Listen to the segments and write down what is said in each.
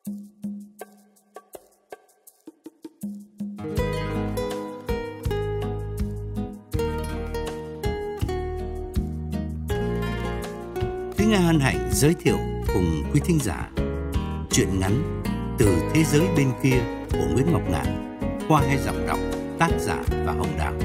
Thúy Nga hân hạnh giới thiệu cùng quý thính giả truyện ngắn Từ Thế Giới Bên Kia của Nguyễn Ngọc Ngạn qua hai giọng đọc tác giả và Hồng Đào.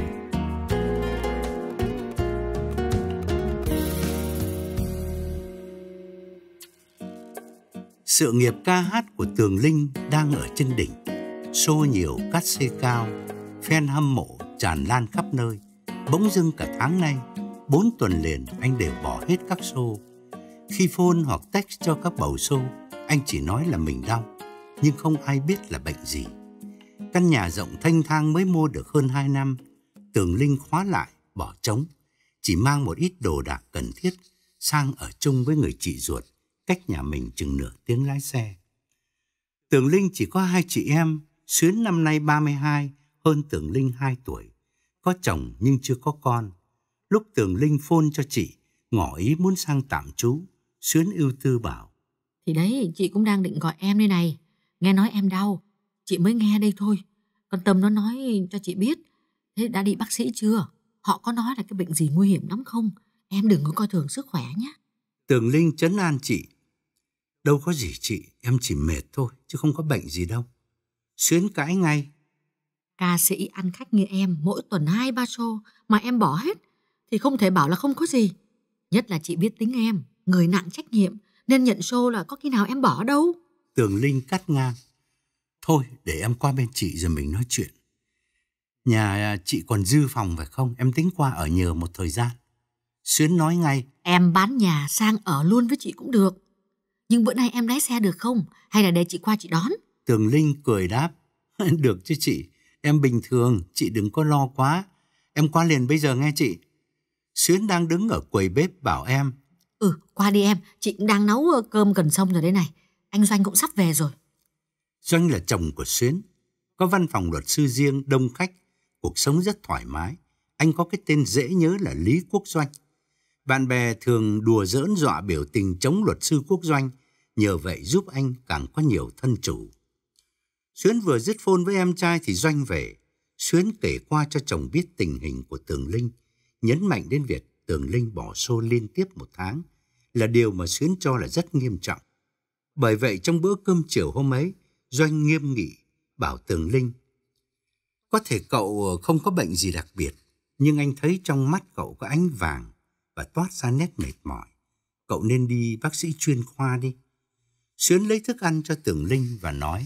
Sự nghiệp ca hát của Tường Linh đang ở trên đỉnh. Show nhiều, cát xê cao, fan hâm mộ tràn lan khắp nơi. Bỗng dưng cả tháng nay, 4 tuần liền anh đều bỏ hết các show. Khi phone hoặc text cho các bầu show, anh chỉ nói là mình đau, nhưng không ai biết là bệnh gì. Căn nhà rộng thênh thang mới mua được hơn 2 năm, Tường Linh khóa lại, bỏ trống, chỉ mang một ít đồ đạc cần thiết sang ở chung với người chị ruột, cách nhà mình chừng nửa tiếng lái xe. Tường Linh chỉ có 2 chị em, Xuyến năm nay 32, hơn Tường Linh 2 tuổi. Có chồng nhưng chưa có con. Lúc Tường Linh phone cho chị, ngỏ ý muốn sang tạm trú, Xuyến ưu tư bảo: Thì đấy, chị cũng đang định gọi em đây này. Nghe nói em đau, chị mới nghe đây thôi. Còn Tâm nó nói cho chị biết. Thế đã đi bác sĩ chưa? Họ có nói là cái bệnh gì nguy hiểm lắm không? Em đừng có coi thường sức khỏe nhé. Tường Linh trấn an chị: Đâu có gì chị, em chỉ mệt thôi, chứ không có bệnh gì đâu. Xuyến cãi ngay: Ca sĩ ăn khách như em, mỗi tuần 2-3 show mà em bỏ hết thì không thể bảo là không có gì. Nhất là chị biết tính em, người nặng trách nhiệm, nên nhận show là có khi nào em bỏ đâu. Tường Linh cắt ngang: Thôi để em qua bên chị rồi mình nói chuyện. Nhà chị còn dư phòng phải không? Em tính qua ở nhờ một thời gian. Xuyến nói ngay: Em bán nhà sang ở luôn với chị cũng được. Nhưng bữa nay em lái xe được không? Hay là để chị qua chị đón? Tường Linh cười đáp: Được chứ chị, em bình thường, chị đừng có lo quá. Em qua liền bây giờ nghe chị. Xuyến đang đứng ở quầy bếp bảo em: Qua đi em, chị cũng đang nấu cơm gần xong rồi đấy này. Anh Doanh cũng sắp về rồi. Doanh là chồng của Xuyến, có văn phòng luật sư riêng, đông khách, cuộc sống rất thoải mái. Anh có cái tên dễ nhớ là Lý Quốc Doanh. Bạn bè thường đùa giỡn dọa biểu tình chống luật sư Quốc Doanh, nhờ vậy giúp anh càng có nhiều thân chủ. Xuyến vừa dứt phone với em trai thì Doanh về. Xuyến kể qua cho chồng biết tình hình của Tường Linh, nhấn mạnh đến việc Tường Linh bỏ show liên tiếp 1 tháng là điều mà Xuyến cho là rất nghiêm trọng. Bởi vậy trong bữa cơm chiều hôm ấy, Doanh nghiêm nghị bảo Tường Linh: Có thể cậu không có bệnh gì đặc biệt, nhưng anh thấy trong mắt cậu có ánh vàng và toát ra nét mệt mỏi. Cậu nên đi bác sĩ chuyên khoa đi. Xuyến lấy thức ăn cho Tường Linh và nói: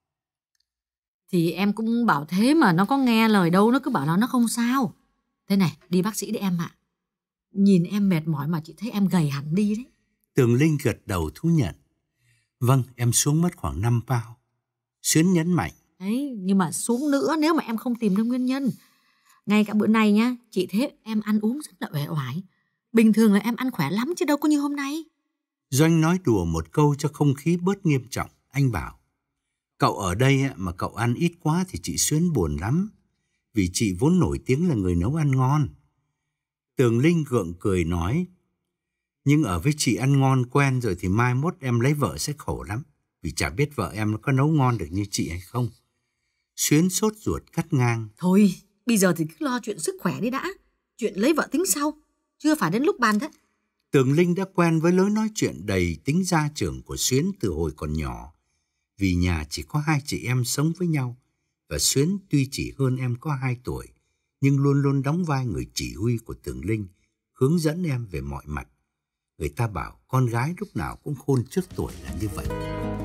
Thì em cũng bảo thế mà nó có nghe lời đâu, nó cứ bảo là nó không sao. Thế này, đi bác sĩ đi em ạ. Nhìn em mệt mỏi mà chị thấy em gầy hẳn đi đấy. Tường Linh gật đầu thú nhận: Vâng, em xuống mất khoảng 5 pound. Xuyến nhấn mạnh: Đấy, nhưng mà xuống nữa nếu mà em không tìm được nguyên nhân. Ngay cả bữa nay nhá, chị thấy em ăn uống rất là uể oải. Bình thường là em ăn khỏe lắm chứ đâu có như hôm nay. Doanh nói đùa một câu cho không khí bớt nghiêm trọng. Anh bảo: Cậu ở đây mà cậu ăn ít quá thì chị Xuyến buồn lắm, vì chị vốn nổi tiếng là người nấu ăn ngon. Tường Linh gượng cười nói: Nhưng ở với chị ăn ngon quen rồi thì mai mốt em lấy vợ sẽ khổ lắm, vì chả biết vợ em có nấu ngon được như chị hay không. Xuyến sốt ruột cắt ngang: Thôi, bây giờ thì cứ lo chuyện sức khỏe đi đã. Chuyện lấy vợ tính sau, chưa phải đến lúc bàn thế. Tường Linh đã quen với lối nói chuyện đầy tính gia trưởng của Xuyến từ hồi còn nhỏ. Vì nhà chỉ có 2 chị em sống với nhau, và Xuyến tuy chỉ hơn em có 2 tuổi, nhưng luôn luôn đóng vai người chỉ huy của Tường Linh, hướng dẫn em về mọi mặt. Người ta bảo con gái lúc nào cũng khôn trước tuổi là như vậy.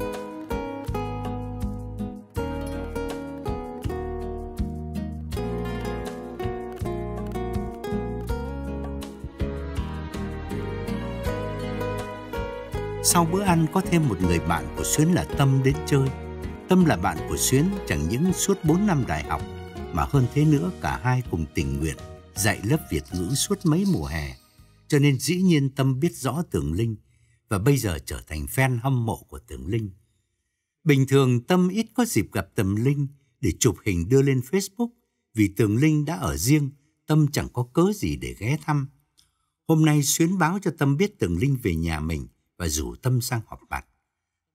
Sau bữa ăn có thêm một người bạn của Xuyến là Tâm đến chơi. Tâm là bạn của Xuyến chẳng những suốt 4 năm đại học, mà hơn thế nữa cả hai cùng tình nguyện dạy lớp Việt ngữ suốt mấy mùa hè. Cho nên dĩ nhiên Tâm biết rõ Tường Linh và bây giờ trở thành fan hâm mộ của Tường Linh. Bình thường Tâm ít có dịp gặp Tường Linh để chụp hình đưa lên Facebook, vì Tường Linh đã ở riêng, Tâm chẳng có cớ gì để ghé thăm. Hôm nay Xuyến báo cho Tâm biết Tường Linh về nhà mình và rủ Tâm sang họp mặt.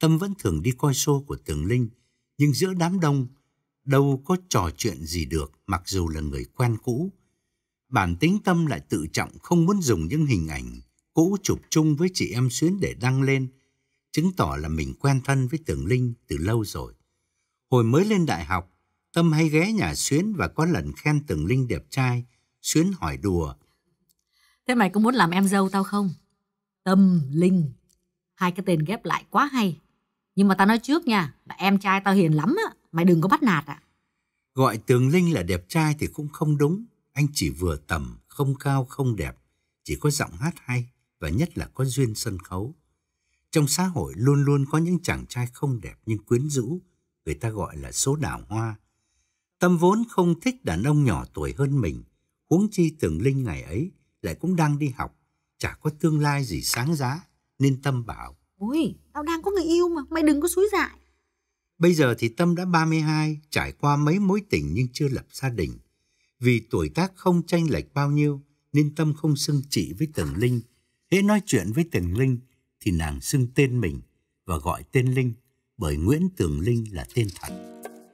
Tâm vẫn thường đi coi show của Tường Linh, nhưng giữa đám đông đâu có trò chuyện gì được mặc dù là người quen cũ. Bản tính Tâm lại tự trọng, không muốn dùng những hình ảnh cũ chụp chung với chị em Xuyến để đăng lên, chứng tỏ là mình quen thân với Tường Linh từ lâu rồi. Hồi mới lên đại học, Tâm hay ghé nhà Xuyến và có lần khen Tường Linh đẹp trai. Xuyến hỏi đùa: Thế mày có muốn làm em dâu tao không? Tâm Linh, hai cái tên ghép lại quá hay. Nhưng mà tao nói trước nha, là em trai tao hiền lắm á, mày đừng có bắt nạt ạ. Gọi Tường Linh là đẹp trai thì cũng không đúng. Anh chỉ vừa tầm, không cao không đẹp, chỉ có giọng hát hay và nhất là có duyên sân khấu. Trong xã hội luôn luôn có những chàng trai không đẹp nhưng quyến rũ, người ta gọi là số đào hoa. Tâm vốn không thích đàn ông nhỏ tuổi hơn mình, huống chi Tường Linh ngày ấy lại cũng đang đi học, chả có tương lai gì sáng giá, nên Tâm bảo: Ôi, tao đang có người yêu mà, mày đừng có xúi dại. Bây giờ thì Tâm đã 32, trải qua mấy mối tình nhưng chưa lập gia đình. Vì tuổi tác không chênh lệch bao nhiêu nên Tâm không xưng chị với Tường Linh. Hễ nói chuyện với Tường Linh thì nàng xưng tên mình và gọi tên Linh, bởi Nguyễn Tường Linh là tên thật.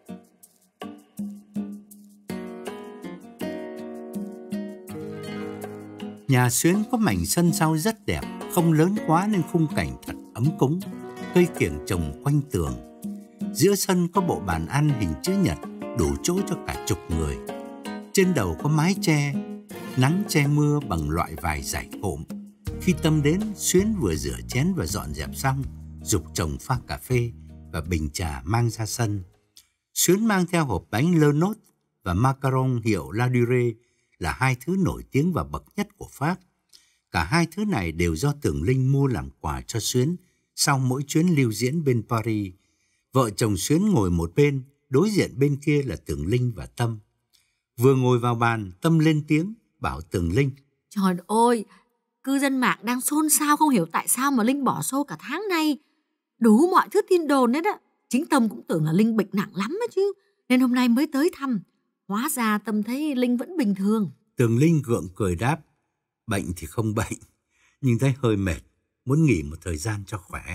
Nhà Xuyến có mảnh sân sau rất đẹp, không lớn quá nên khung cảnh thật ấm cúng. Cây kiểng trồng quanh tường. Giữa sân có bộ bàn ăn hình chữ nhật, đủ chỗ cho cả chục người. Trên đầu có mái che, nắng che mưa bằng loại vải dải cộm. Khi Tâm đến, Xuyến vừa rửa chén và dọn dẹp xong, giục chồng pha cà phê và bình trà mang ra sân. Xuyến mang theo hộp bánh Le Nôtre và macaron hiệu La Durée, là hai thứ nổi tiếng và bậc nhất của Pháp. Cả hai thứ này đều do Tường Linh mua làm quà cho Xuyến sau mỗi chuyến lưu diễn bên Paris. Vợ chồng Xuyến ngồi một bên, đối diện bên kia là Tường Linh và Tâm. Vừa ngồi vào bàn, Tâm lên tiếng bảo Tường Linh: Trời ơi, cư dân mạng đang xôn xao không hiểu tại sao mà Linh bỏ show cả tháng nay. Đủ mọi thứ tin đồn hết á. Chính Tâm cũng tưởng là Linh bệnh nặng lắm á chứ, nên hôm nay mới tới thăm. Hóa ra Tâm thấy Linh vẫn bình thường. Tường Linh gượng cười đáp: Bệnh thì không bệnh, nhưng thấy hơi mệt, muốn nghỉ một thời gian cho khỏe.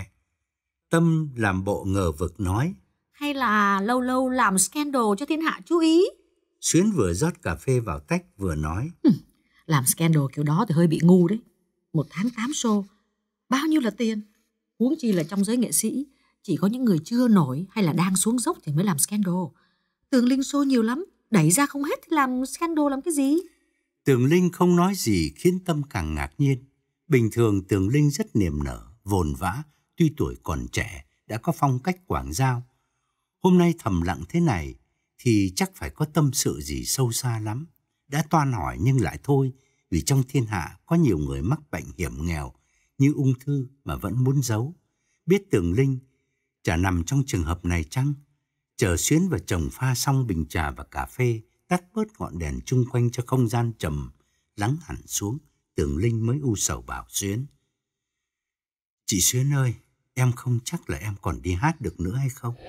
Tâm làm bộ ngờ vực nói: Hay là lâu lâu làm scandal cho thiên hạ chú ý. Xuyến vừa rót cà phê vào tách vừa nói: Làm scandal kiểu đó thì hơi bị ngu đấy. Một tháng 8 show, bao nhiêu là tiền. Huống chi là trong giới nghệ sĩ, chỉ có những người chưa nổi hay là đang xuống dốc thì mới làm scandal. Tường Linh show nhiều lắm, đẩy ra không hết thì làm scandal làm cái gì? Tường Linh không nói gì khiến Tâm càng ngạc nhiên. Bình thường Tường Linh rất niềm nở, vồn vã, tuy tuổi còn trẻ, đã có phong cách quảng giao. Hôm nay thầm lặng thế này thì chắc phải có tâm sự gì sâu xa lắm. Đã toan hỏi nhưng lại thôi, vì trong thiên hạ có nhiều người mắc bệnh hiểm nghèo như ung thư mà vẫn muốn giấu. Biết Tường Linh chả nằm trong trường hợp này chăng? Chờ Xuyến và chồng pha xong bình trà và cà phê, tắt bớt ngọn đèn chung quanh cho không gian trầm lắng hẳn xuống, Tường Linh mới u sầu bảo Xuyến: Chị Xuyến ơi, em không chắc là em còn đi hát được nữa hay không.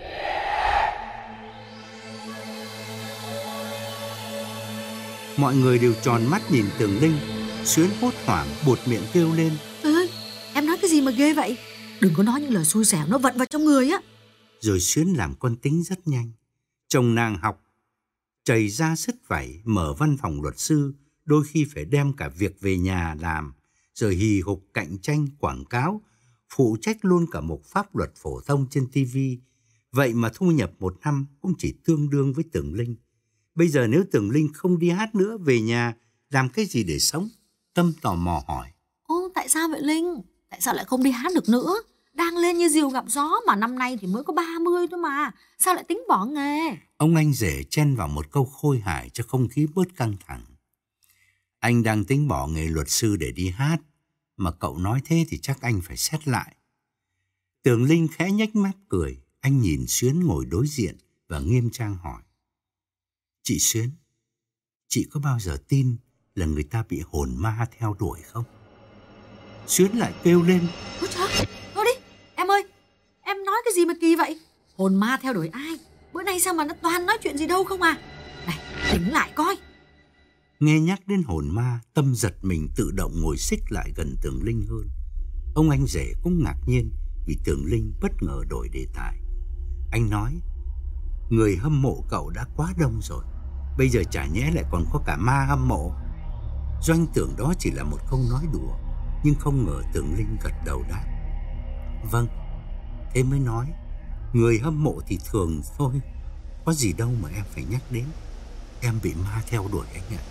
Mọi người đều tròn mắt nhìn Tường Linh. Xuyến hốt hoảng buột miệng kêu lên: Trời ơi, em nói cái gì mà ghê vậy? Đừng có nói những lời xui xẻo nó vận vào trong người á. Rồi Xuyến làm con tính rất nhanh. Chồng nàng học chầy ra sứt vảy, mở văn phòng luật sư, đôi khi phải đem cả việc về nhà làm, rồi hì hục cạnh tranh quảng cáo, phụ trách luôn cả mục pháp luật phổ thông trên TV. Vậy mà thu nhập một năm cũng chỉ tương đương với Tường Linh. Bây giờ nếu Tường Linh không đi hát nữa, về nhà làm cái gì để sống? Tâm tò mò hỏi: Ô, tại sao vậy Linh? Tại sao lại không đi hát được nữa? Đang lên như diều gặp gió mà năm nay thì mới có 30 thôi mà. Sao lại tính bỏ nghề? Ông anh rể chen vào một câu khôi hài cho không khí bớt căng thẳng: Anh đang tính bỏ nghề luật sư để đi hát, mà cậu nói thế thì chắc anh phải xét lại. Tường Linh khẽ nhếch mép cười. Anh nhìn Xuyến ngồi đối diện và nghiêm trang hỏi: Chị Xuyến, chị có bao giờ tin là người ta bị hồn ma theo đuổi không? Xuyến lại kêu lên: Ôi trời, thôi đi, em ơi, em nói cái gì mà kỳ vậy? Hồn ma theo đuổi ai? Bữa nay sao mà nó toàn nói chuyện gì đâu không à? Này, tỉnh lại coi. Nghe nhắc đến hồn ma, Tâm giật mình tự động ngồi xích lại gần Tường Linh hơn. Ông anh rể cũng ngạc nhiên vì Tường Linh bất ngờ đổi đề tài. Anh nói, người hâm mộ cậu đã quá đông rồi, bây giờ chả nhẽ lại còn có cả ma hâm mộ. Doanh tưởng đó chỉ là một câu nói đùa, nhưng không ngờ Tường Linh gật đầu đáp, vâng. Thế mới nói, người hâm mộ thì thường thôi, có gì đâu mà em phải nhắc đến. Em bị ma theo đuổi anh ạ.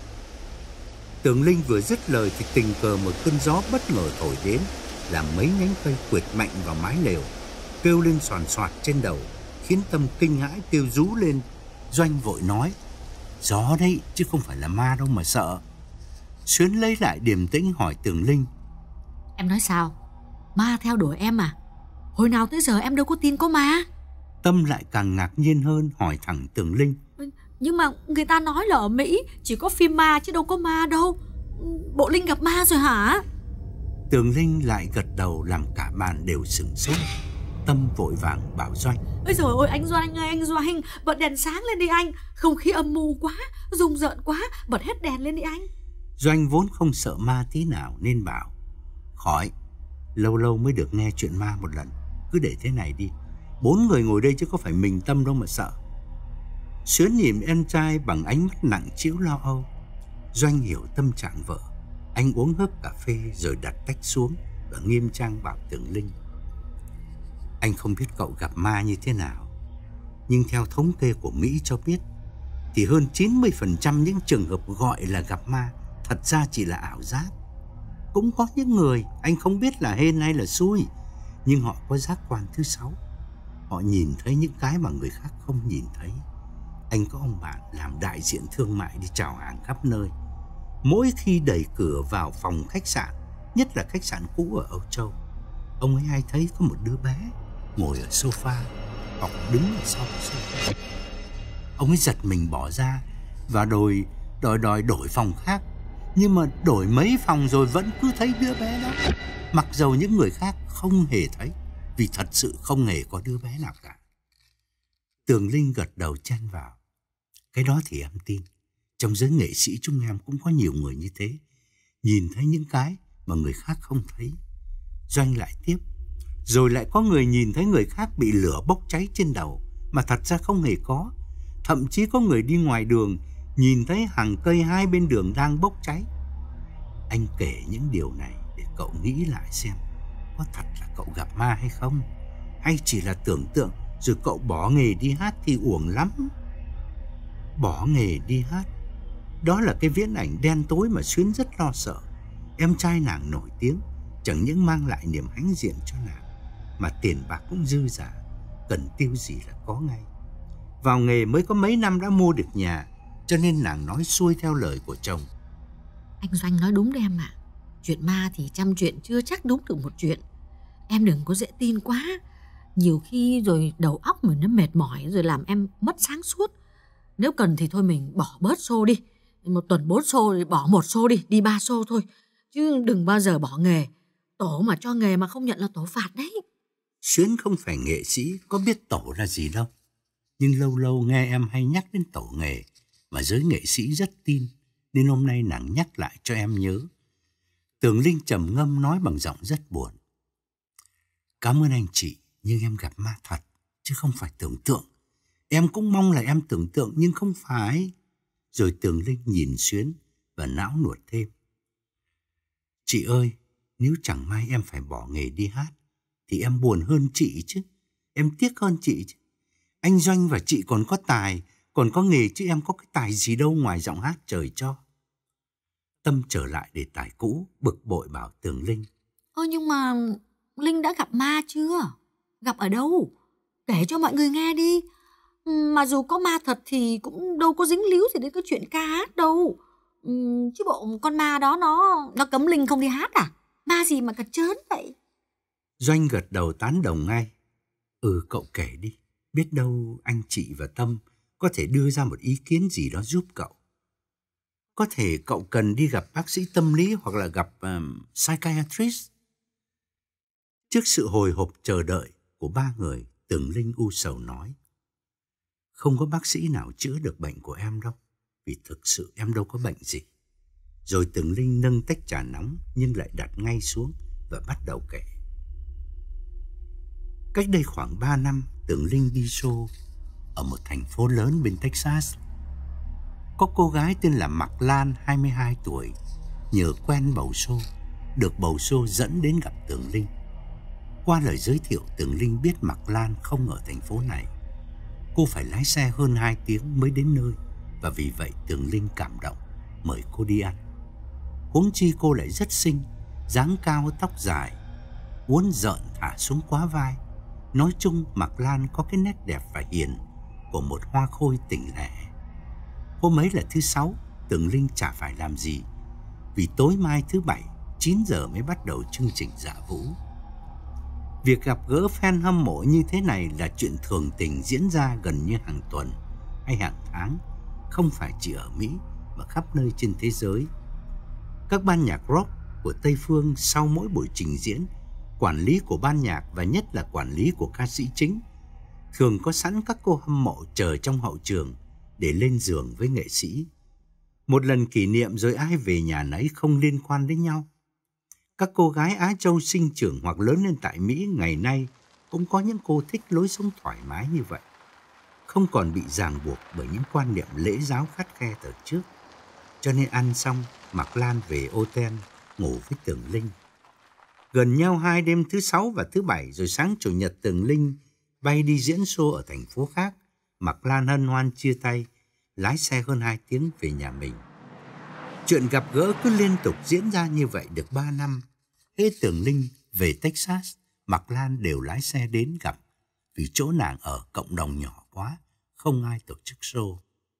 Tường Linh vừa dứt lời thì tình cờ một cơn gió bất ngờ thổi đến, làm mấy nhánh cây quệt mạnh vào mái lều, kêu lên xoàn xoạt trên đầu, khiến Tâm kinh hãi kêu rú lên. Doanh vội nói, gió đấy chứ không phải là ma đâu mà sợ. Xuyến lấy lại điềm tĩnh hỏi Tường Linh, em nói sao? Ma theo đuổi em à? Hồi nào tới giờ em đâu có tin có ma. Tâm lại càng ngạc nhiên hơn, hỏi thẳng Tường Linh, nhưng mà người ta nói là ở Mỹ chỉ có phim ma chứ đâu có ma đâu. Bộ Linh gặp ma rồi hả? Tường Linh lại gật đầu làm cả bàn đều sửng sốt. Tâm vội vàng bảo Doanh, ôi trời ơi anh Doanh ơi, anh Doanh, bật đèn sáng lên đi anh. Không khí âm mưu quá, rùng rợn quá, bật hết đèn lên đi anh. Doanh vốn không sợ ma tí nào nên bảo, khỏi, lâu lâu mới được nghe chuyện ma một lần, cứ để thế này đi. 4 người ngồi đây chứ có phải mình Tâm đâu mà sợ. Xuyến nhìn em trai bằng ánh mắt nặng trĩu lo âu. Doanh hiểu tâm trạng vợ. Anh uống hớp cà phê rồi đặt tách xuống và nghiêm trang bảo Tường Linh, anh không biết cậu gặp ma như thế nào, nhưng theo thống kê của Mỹ cho biết thì hơn 90% những trường hợp gọi là gặp ma thật ra chỉ là ảo giác. Cũng có những người anh không biết là hên hay là xui, nhưng họ có giác quan thứ 6. Họ nhìn thấy những cái mà người khác không nhìn thấy. Anh có ông bạn làm đại diện thương mại đi chào hàng khắp nơi. Mỗi khi đẩy cửa vào phòng khách sạn, nhất là khách sạn cũ ở Âu Châu, ông ấy hay thấy có một đứa bé ngồi ở sofa hoặc đứng ở sau sofa. Ông ấy giật mình bỏ ra và đòi đổi phòng khác. Nhưng mà đổi mấy phòng rồi vẫn cứ thấy đứa bé đó, mặc dầu những người khác không hề thấy, vì thật sự không hề có đứa bé nào cả. Tường Linh gật đầu chen vào, cái đó thì em tin. Trong giới nghệ sĩ chúng em cũng có nhiều người như thế, nhìn thấy những cái mà người khác không thấy. Doanh lại tiếp, rồi lại có người nhìn thấy người khác bị lửa bốc cháy trên đầu mà thật ra không hề có. Thậm chí có người đi ngoài đường nhìn thấy hàng cây hai bên đường đang bốc cháy. Anh kể những điều này để cậu nghĩ lại xem, có thật là cậu gặp ma hay không, hay chỉ là tưởng tượng rồi cậu bỏ nghề đi hát thì uổng lắm. Bỏ nghề đi hát, đó là cái viễn ảnh đen tối mà Xuyến rất lo sợ. Em trai nàng nổi tiếng chẳng những mang lại niềm hãnh diện cho nàng, mà tiền bạc cũng dư dả, cần tiêu gì là có ngay. Vào nghề mới có mấy năm đã mua được nhà, cho nên nàng nói xuôi theo lời của chồng. Anh Doanh nói đúng đấy em ạ. Chuyện ma thì trăm chuyện chưa chắc đúng được một chuyện. Em đừng có dễ tin quá. Nhiều khi rồi đầu óc mình nó mệt mỏi rồi làm em mất sáng suốt. Nếu cần thì thôi mình bỏ bớt show đi. Một tuần 4 show thì bỏ 1 show đi 3 show thôi. Chứ đừng bao giờ bỏ nghề. Tổ mà cho nghề mà không nhận là tổ phạt đấy. Xuyến không phải nghệ sĩ, có biết tổ là gì đâu. Nhưng lâu lâu nghe em hay nhắc đến tổ nghề mà giới nghệ sĩ rất tin, nên hôm nay nàng nhắc lại cho em nhớ. Tường Linh trầm ngâm nói bằng giọng rất buồn, cảm ơn anh chị, nhưng em gặp ma thật, chứ không phải tưởng tượng. Em cũng mong là em tưởng tượng nhưng không phải. Rồi Tường Linh nhìn Xuyến và não nuột thêm, chị ơi, nếu chẳng may em phải bỏ nghề đi hát thì em buồn hơn chị chứ, em tiếc hơn chị chứ. Anh Doanh và chị còn có tài, còn có nghề, chứ em có cái tài gì đâu ngoài giọng hát trời cho. Tâm trở lại đề tài cũ, bực bội bảo Tường Linh, nhưng mà Linh đã gặp ma chưa? Gặp ở đâu? Kể cho mọi người nghe đi. Mà dù có ma thật thì cũng đâu có dính líu gì đến cái chuyện ca hát đâu. Chứ bộ con ma đó nó cấm Linh không đi hát à? Ma gì mà cật chớn vậy? Doanh gật đầu tán đồng ngay. Cậu kể đi, biết đâu anh chị và Tâm có thể đưa ra một ý kiến gì đó giúp cậu. Có thể cậu cần đi gặp bác sĩ tâm lý hoặc là gặp psychiatrist. Trước sự hồi hộp chờ đợi của ba người, Tường Linh u sầu nói, không có bác sĩ nào chữa được bệnh của em đâu, vì thực sự em đâu có bệnh gì. Rồi Tường Linh nâng tách trà nóng nhưng lại đặt ngay xuống và bắt đầu kể. Cách đây khoảng 3 năm, Tường Linh đi show ở một thành phố lớn bên Texas. Có cô gái tên là Mạc Lan, 22 tuổi, nhờ quen bầu show, được bầu show dẫn đến gặp Tường Linh. Qua lời giới thiệu, Tường Linh biết Mạc Lan không ở thành phố này. Cô phải lái xe hơn 2 tiếng mới đến nơi, và vì vậy Tường Linh cảm động, mời cô đi ăn. Huống chi cô lại rất xinh, dáng cao tóc dài, uốn rợn thả xuống quá vai. Nói chung Mạc Lan có cái nét đẹp và hiền của một hoa khôi tỉnh lẻ. Hôm ấy là thứ Sáu, Tường Linh chả phải làm gì, vì tối mai thứ Bảy 9 giờ mới bắt đầu chương trình Dạ Vũ. Việc gặp gỡ fan hâm mộ như thế này là chuyện thường tình diễn ra gần như hàng tuần hay hàng tháng, không phải chỉ ở Mỹ mà khắp nơi trên thế giới. Các ban nhạc rock của Tây Phương sau mỗi buổi trình diễn, quản lý của ban nhạc và nhất là quản lý của ca sĩ chính thường có sẵn các cô hâm mộ chờ trong hậu trường để lên giường với nghệ sĩ. Một lần kỷ niệm rồi ai về nhà nấy, không liên quan đến nhau. Các cô gái Á Châu sinh trưởng hoặc lớn lên tại Mỹ ngày nay cũng có những cô thích lối sống thoải mái như vậy, không còn bị ràng buộc bởi những quan niệm lễ giáo khắt khe từ trước. Cho nên ăn xong, Mạc Lan về hotel ngủ với Tường Linh. Gần nhau 2 đêm thứ Sáu và thứ Bảy, rồi sáng Chủ nhật Tường Linh bay đi diễn show ở thành phố khác. Mạc Lan hân hoan chia tay, lái xe hơn 2 tiếng về nhà mình. Chuyện gặp gỡ cứ liên tục diễn ra như vậy được 3 năm. Hễ Tường Linh về Texas, Mạc Lan đều lái xe đến gặp, vì chỗ nàng ở cộng đồng nhỏ quá, không ai tổ chức show.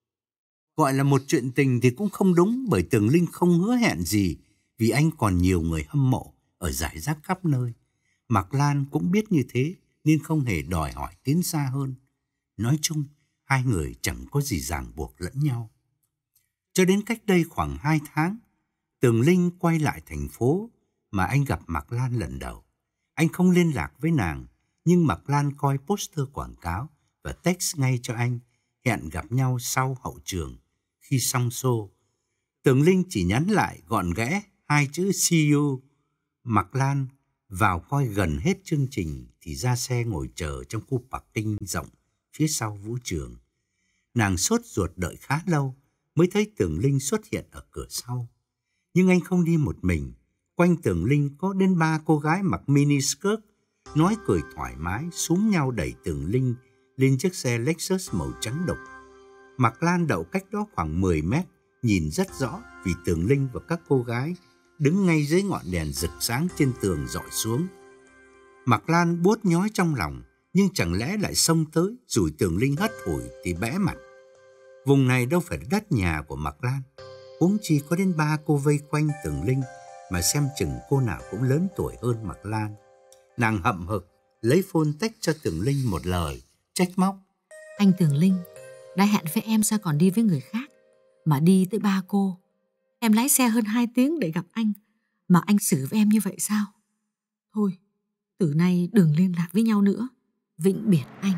Gọi là một chuyện tình thì cũng không đúng, bởi Tường Linh không hứa hẹn gì, vì anh còn nhiều người hâm mộ ở rải rác khắp nơi. Mạc Lan cũng biết như thế nên không hề đòi hỏi tiến xa hơn. Nói chung, hai người chẳng có gì ràng buộc lẫn nhau. Cho đến cách đây khoảng 2 tháng, Tường Linh quay lại thành phố mà anh gặp Mạc Lan lần đầu. Anh không liên lạc với nàng, nhưng Mạc Lan coi poster quảng cáo và text ngay cho anh, hẹn gặp nhau sau hậu trường. Khi xong show, Tường Linh chỉ nhắn lại gọn ghẽ 2 chữ see you. Mạc Lan vào coi gần hết chương trình thì ra xe ngồi chờ trong khu parking rộng phía sau vũ trường. Nàng sốt ruột đợi khá lâu mới thấy Tường Linh xuất hiện ở cửa sau. Nhưng anh không đi một mình. Quanh Tường Linh có đến 3 cô gái mặc mini skirt, nói cười thoải mái, súm nhau đẩy Tường Linh lên chiếc xe Lexus màu trắng đục. Mạc Lan đậu cách đó khoảng 10 mét, nhìn rất rõ vì Tường Linh và các cô gái đứng ngay dưới ngọn đèn rực sáng trên tường dọi xuống. Mạc Lan buốt nhói trong lòng, nhưng chẳng lẽ lại xông tới rủi Tường Linh hất hủi thì bẽ mặt. Vùng này đâu phải đất nhà của Mạc Lan, huống chi có đến 3 cô vây quanh Tường Linh, mà xem chừng cô nào cũng lớn tuổi hơn Mạc Lan. Nàng hậm hực lấy phone text cho Tường Linh một lời trách móc: Anh Tường Linh, đã hẹn với em sao còn đi với người khác, mà đi tới 3 cô. Em lái xe hơn 2 tiếng để gặp anh, mà anh xử với em như vậy sao? Thôi, từ nay đừng liên lạc với nhau nữa. Vĩnh biệt anh.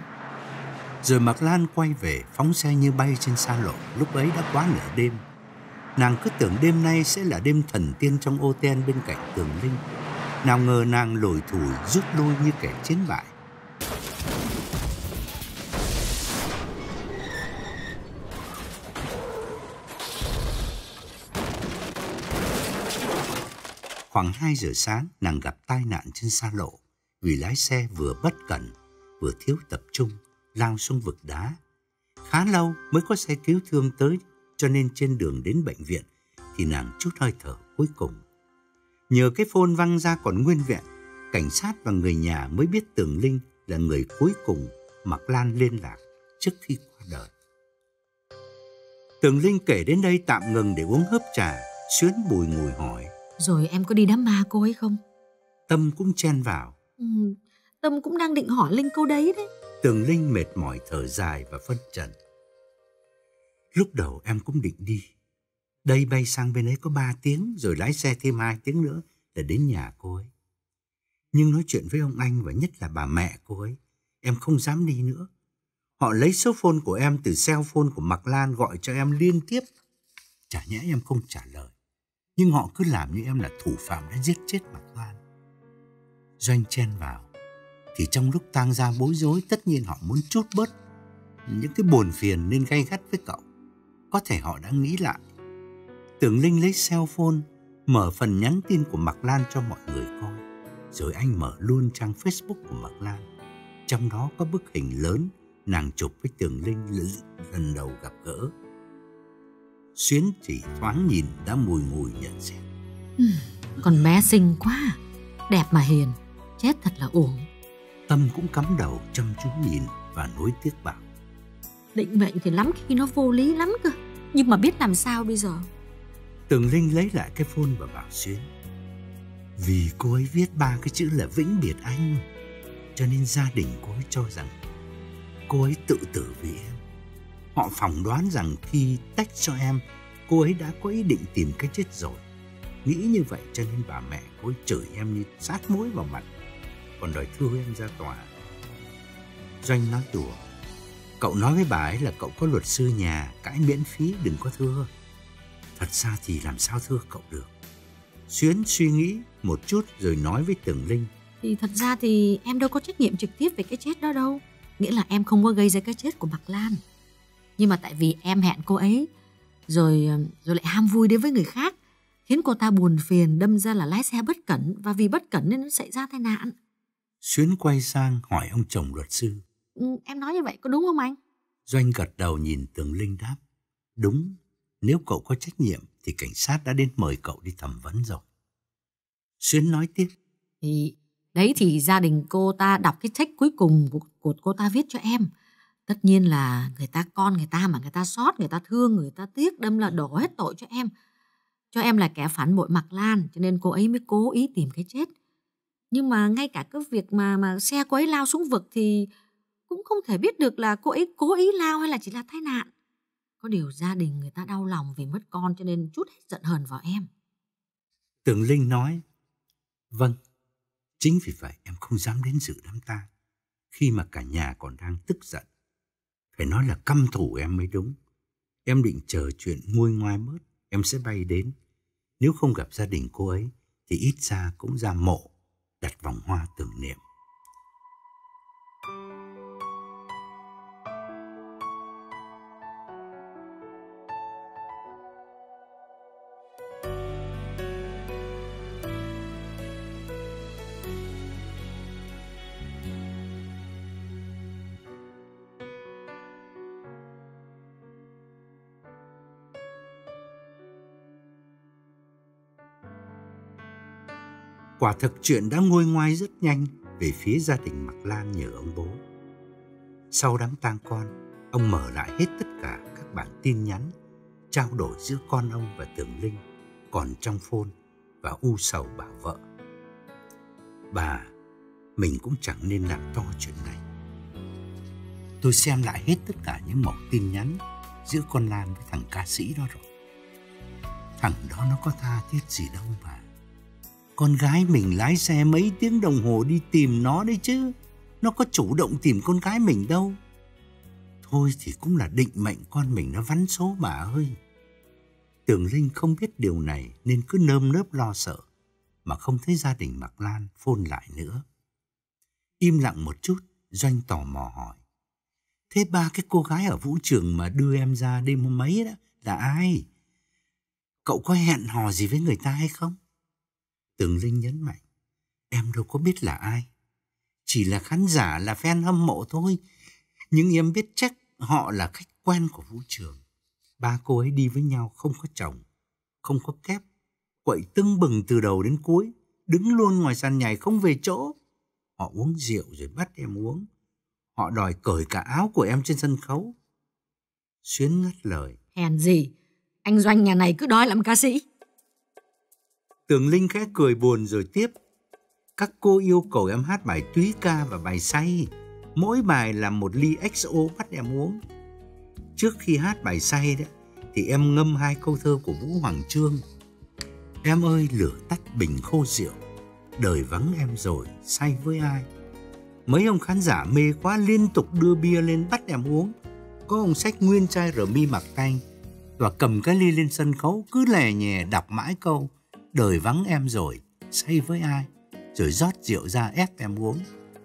Rồi Mạc Lan quay về, phóng xe như bay trên xa lộ. Lúc ấy đã quá nửa đêm. Nàng cứ tưởng đêm nay sẽ là đêm thần tiên trong hotel bên cạnh Tường Linh. Nào ngờ nàng lủi thủi rút lui như kẻ chiến bại. Khoảng 2 giờ sáng, nàng gặp tai nạn trên xa lộ vì lái xe vừa bất cẩn, vừa thiếu tập trung, lao xuống vực đá. Khá lâu mới có xe cứu thương tới, cho nên trên đường đến bệnh viện thì nàng trút hơi thở cuối cùng. Nhờ cái phone văng ra còn nguyên vẹn, cảnh sát và người nhà mới biết Tường Linh là người cuối cùng Mạc Lan liên lạc trước khi qua đời. Tường Linh kể đến đây tạm ngừng để uống hớp trà, Xuyến bùi ngùi hỏi: Rồi em có đi đám ma cô ấy không? Tâm cũng chen vào: Tâm cũng đang định hỏi Linh câu đấy đấy. Tường Linh mệt mỏi thở dài và phân trần: Lúc đầu em cũng định đi. Đây bay sang bên ấy có 3 tiếng, rồi lái xe thêm 2 tiếng nữa là đến nhà cô ấy. Nhưng nói chuyện với ông anh và nhất là bà mẹ cô ấy, em không dám đi nữa. Họ lấy số phone của em từ cell phone của Mạc Lan gọi cho em liên tiếp. Chả nhẽ em không trả lời, nhưng họ cứ làm như em là thủ phạm đã giết chết Mạc Lan. Doanh chen vào: thì trong lúc tang ra bối rối, tất nhiên họ muốn trút bớt những cái buồn phiền nên gay gắt với cậu. Có thể họ đã nghĩ lại. Tường Linh lấy cell phone, mở phần nhắn tin của Mạc Lan cho mọi người coi. Rồi anh mở luôn trang Facebook của Mạc Lan. Trong đó có bức hình lớn nàng chụp với Tường Linh lần đầu gặp gỡ. Xuyến chỉ thoáng nhìn đã mùi ngùi nhận xét. Con bé xinh quá, đẹp mà hiền, chết thật là uổng. Tâm cũng cắm đầu chăm chú nhìn và nối tiếc bảo. Định mệnh thì lắm khi nó vô lý lắm cơ, nhưng mà biết làm sao bây giờ. Tường Linh lấy lại cái phone và bảo Xuyến. Vì cô ấy viết 3 cái chữ là vĩnh biệt anh, cho nên gia đình cô ấy cho rằng cô ấy tự tử vì em. Họ phỏng đoán rằng khi tách cho em, cô ấy đã có ý định tìm cái chết rồi. Nghĩ như vậy cho nên bà mẹ cô ấy chửi em như sát muối vào mặt, còn đòi thưa em ra tòa. Doanh nói đùa. Cậu nói với bà ấy là cậu có luật sư nhà, cãi miễn phí, đừng có thưa. Thật ra thì làm sao thưa cậu được. Xuyến suy nghĩ một chút rồi nói với Tường Linh. Thì thật ra thì em đâu có trách nhiệm trực tiếp về cái chết đó đâu. Nghĩa là em không có gây ra cái chết của Mạc Lan. Nhưng mà tại vì em hẹn cô ấy, rồi lại ham vui đến với người khác, khiến cô ta buồn phiền, đâm ra là lái xe bất cẩn, và vì bất cẩn nên nó xảy ra tai nạn. Xuyến quay sang hỏi ông chồng luật sư. Em nói như vậy có đúng không anh? Doanh gật đầu nhìn Tường Linh đáp. Đúng, nếu cậu có trách nhiệm thì cảnh sát đã đến mời cậu đi thẩm vấn rồi. Xuyến nói tiếp. Thì gia đình cô ta đọc cái text cuối cùng của cô ta viết cho em. Tất nhiên là con người ta mà người ta xót, người ta thương, người ta tiếc, đâm là đổ hết tội cho em. Cho em là kẻ phản bội Mạc Lan, cho nên cô ấy mới cố ý tìm cái chết. Nhưng mà ngay cả cái việc mà xe cô ấy lao xuống vực thì cũng không thể biết được là cô ấy cố ý lao hay là chỉ là tai nạn. Có điều gia đình người ta đau lòng vì mất con cho nên trút hết giận hờn vào em. Tường Linh nói. Vâng, chính vì vậy em không dám đến dự đám tang, khi mà cả nhà còn đang tức giận. Phải nói là căm thù em mới đúng. Em định chờ chuyện nguôi ngoai bớt, em sẽ bay đến. Nếu không gặp gia đình cô ấy thì ít ra cũng ra mộ, đặt vòng hoa tưởng niệm. Quả thực chuyện đã nguôi ngoai rất nhanh về phía gia đình Mạc Lan nhờ ông bố. Sau đám tang con, ông mở lại hết tất cả các bản tin nhắn, trao đổi giữa con ông và Tường Linh còn trong phone và u sầu bảo vợ. Bà, mình cũng chẳng nên làm to chuyện này. Tôi xem lại hết tất cả những mẩu tin nhắn giữa con Lan với thằng ca sĩ đó rồi. Thằng đó nó có tha thiết gì đâu mà. Con gái mình lái xe mấy tiếng đồng hồ đi tìm nó đấy chứ. Nó có chủ động tìm con gái mình đâu. Thôi thì cũng là định mệnh con mình nó vắn số bà ơi. Tường Linh không biết điều này nên cứ nơm nớp lo sợ mà không thấy gia đình Mạc Lan phone lại nữa. Im lặng một chút, Doanh tò mò hỏi. Thế 3 cái cô gái ở vũ trường mà đưa em ra đêm hôm ấy đó là ai? Cậu có hẹn hò gì với người ta hay không? Tường Linh nhấn mạnh. Em đâu có biết là ai. Chỉ là khán giả, là fan hâm mộ thôi. Nhưng em biết chắc họ là khách quen của vũ trường. 3 cô ấy đi với nhau không có chồng, không có kép, quậy tưng bừng từ đầu đến cuối, đứng luôn ngoài sàn nhảy không về chỗ. Họ uống rượu rồi bắt em uống. Họ đòi cởi cả áo của em trên sân khấu. Xuyến ngắt lời. Hèn gì, anh Doanh nhà này cứ đòi làm ca sĩ. Tường Linh khẽ cười buồn rồi tiếp. Các cô yêu cầu em hát bài túy ca và bài say. Mỗi bài là 1 ly XO bắt em uống. Trước khi hát bài say đó thì em ngâm 2 câu thơ của Vũ Hoàng Chương. Em ơi lửa tắt bình khô rượu, đời vắng em rồi say với ai. Mấy ông khán giả mê quá liên tục đưa bia lên bắt em uống. Có ông xách nguyên chai rờ mi mặc tay và cầm cái ly lên sân khấu cứ lè nhè đọc mãi câu đời vắng em rồi say với ai, rồi rót rượu ra ép em uống.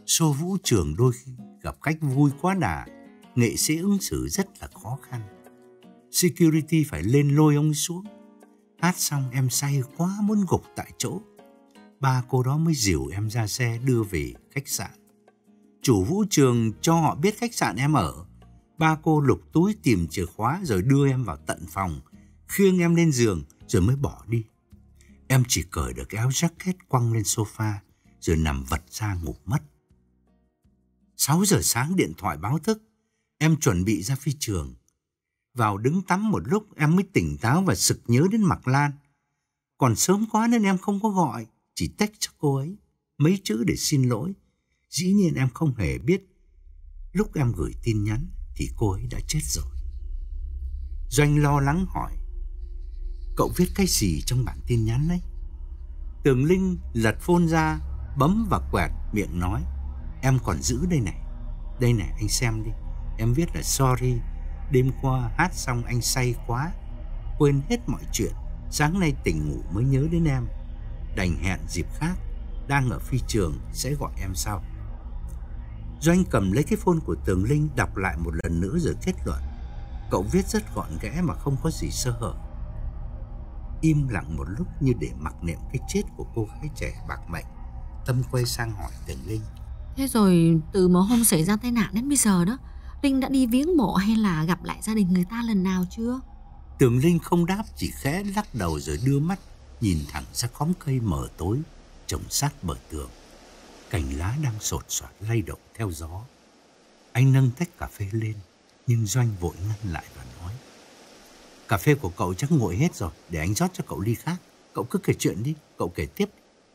Show vũ trường đôi khi gặp khách vui quá đà, nghệ sĩ ứng xử rất là khó khăn. Security phải lên lôi ông ấy xuống. Hát xong em say quá muốn gục tại chỗ. Ba cô đó mới dìu em ra xe đưa về khách sạn. Chủ vũ trường cho họ biết khách sạn em ở. Ba cô lục túi tìm chìa khóa rồi đưa em vào tận phòng, khiêng em lên giường rồi mới bỏ đi. Em chỉ cởi được cái áo jacket quăng lên sofa rồi nằm vật ra ngủ mất. 6 giờ sáng điện thoại báo thức. Em chuẩn bị ra phi trường. Vào đứng tắm một lúc em mới tỉnh táo và sực nhớ đến Mạc Lan. Còn sớm quá nên em không có gọi, chỉ text cho cô ấy mấy chữ để xin lỗi. Dĩ nhiên em không hề biết lúc em gửi tin nhắn thì cô ấy đã chết rồi. Doanh lo lắng hỏi: cậu viết cái gì trong bản tin nhắn ấy? Tường Linh lật phone ra, bấm và quẹt miệng nói: em còn giữ đây này. Đây này, anh xem đi. Em viết là sorry, đêm qua hát xong anh say quá, quên hết mọi chuyện. Sáng nay tỉnh ngủ mới nhớ đến em. Đành hẹn dịp khác, đang ở phi trường sẽ gọi em sau. Doanh cầm lấy cái phone của Tường Linh, đọc lại một lần nữa rồi kết luận: cậu viết rất gọn ghẽ mà không có gì sơ hở. Im lặng một lúc như để mặc niệm cái chết của cô gái trẻ bạc mệnh. Tâm quay sang hỏi Tường Linh: thế rồi từ mà hôm xảy ra tai nạn đến bây giờ đó, Linh đã đi viếng mộ hay là gặp lại gia đình người ta lần nào chưa? Tường Linh không đáp, chỉ khẽ lắc đầu rồi đưa mắt nhìn thẳng ra khóm cây mờ tối trồng sát bờ tường. Cành lá đang sột soạt lay động theo gió. Anh nâng tách cà phê lên, nhưng Doanh vội ngăn lại và nói: cà phê của cậu chắc nguội hết rồi, để anh rót cho cậu ly khác. Cậu cứ kể chuyện đi, cậu kể tiếp.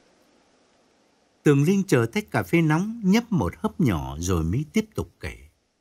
Tường Linh chờ tách cà phê nóng, nhấp một hớp nhỏ rồi mới tiếp tục kể.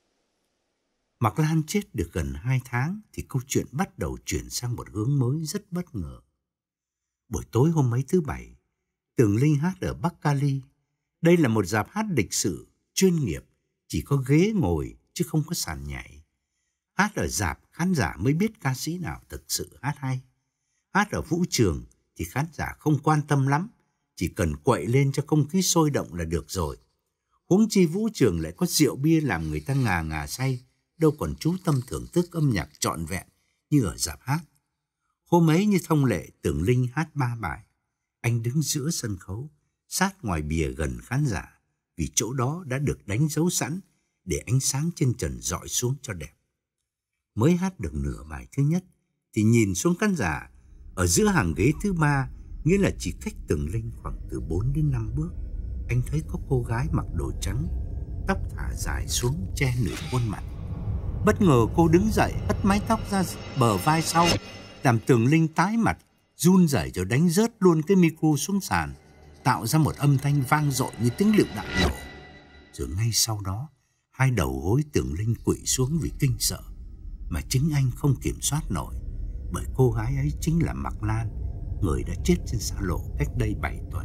Mạc Lan chết được gần 2 tháng thì câu chuyện bắt đầu chuyển sang một hướng mới rất bất ngờ. Buổi tối hôm ấy thứ Bảy, Tường Linh hát ở Bắc Cali. Đây là một rạp hát lịch sự, chuyên nghiệp, chỉ có ghế ngồi chứ không có sàn nhảy. Hát ở rạp, khán giả mới biết ca sĩ nào thực sự hát hay. Hát ở vũ trường thì khán giả không quan tâm lắm, chỉ cần quậy lên cho không khí sôi động là được rồi. Huống chi vũ trường lại có rượu bia làm người ta ngà ngà say, đâu còn chú tâm thưởng thức âm nhạc trọn vẹn như ở rạp hát. Hôm ấy như thông lệ, Tường Linh hát 3 bài. Anh đứng giữa sân khấu, sát ngoài bìa gần khán giả, vì chỗ đó đã được đánh dấu sẵn để ánh sáng trên trần dọi xuống cho đẹp. Mới hát được nửa bài thứ nhất thì nhìn xuống khán giả ở giữa hàng ghế thứ 3, nghĩa là chỉ cách Tường Linh khoảng từ 4 đến 5 bước. Anh thấy có cô gái mặc đồ trắng, tóc thả dài xuống che nửa khuôn mặt. Bất ngờ cô đứng dậy, hất mái tóc ra bờ vai sau, làm Tường Linh tái mặt, run rẩy rồi đánh rớt luôn cái micro xuống sàn, tạo ra một âm thanh vang dội như tiếng lựu đạn nổ. Rồi ngay sau đó, hai đầu gối Tường Linh quỵ xuống vì kinh sợ, mà chính anh không kiểm soát nổi, bởi cô gái ấy chính là Mạc Lan, người đã chết trên xa lộ cách đây 7 tuần.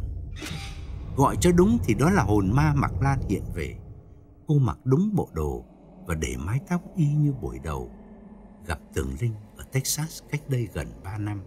Gọi cho đúng thì đó là hồn ma Mạc Lan hiện về. Cô mặc đúng bộ đồ và để mái tóc y như buổi đầu gặp Tường Linh ở Texas cách đây gần 3 năm.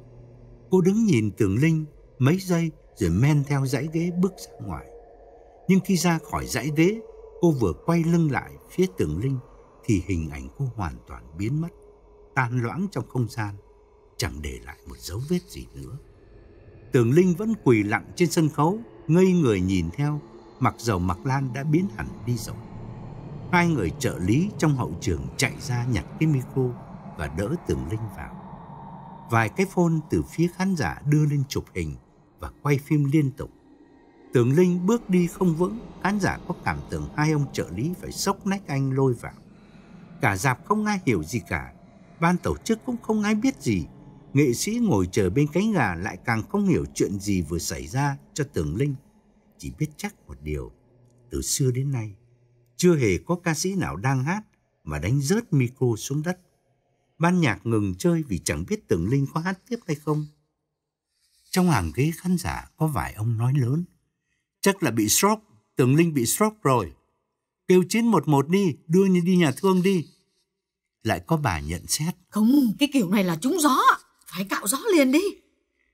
Cô đứng nhìn Tường Linh mấy giây rồi men theo dãy ghế bước ra ngoài. Nhưng khi ra khỏi dãy ghế, cô vừa quay lưng lại phía Tường Linh thì hình ảnh cô hoàn toàn biến mất, tan loãng trong không gian, chẳng để lại một dấu vết gì nữa. Tường Linh vẫn quỳ lặng trên sân khấu, ngây người nhìn theo, mặc dầu Mạc Lan đã biến hẳn đi rồi. Hai người trợ lý trong hậu trường chạy ra nhặt cái micro và đỡ Tường Linh vào. Vài cái phone từ phía khán giả đưa lên chụp hình và quay phim liên tục. Tường Linh bước đi không vững, khán giả có cảm tưởng hai ông trợ lý phải xốc nách anh lôi vào. Cả rạp không ai hiểu gì cả, ban tổ chức cũng không ai biết gì. Nghệ sĩ ngồi chờ bên cánh gà lại càng không hiểu chuyện gì vừa xảy ra cho Tường Linh. Chỉ biết chắc một điều, từ xưa đến nay, chưa hề có ca sĩ nào đang hát mà đánh rớt micro xuống đất. Ban nhạc ngừng chơi vì chẳng biết Tường Linh có hát tiếp hay không. Trong hàng ghế khán giả có vài ông nói lớn: chắc là bị stroke, Tường Linh bị stroke rồi. Kêu 911 đi, đưa đi nhà thương đi. Lại có bà nhận xét: không, cái kiểu này là trúng gió, phải cạo gió liền đi.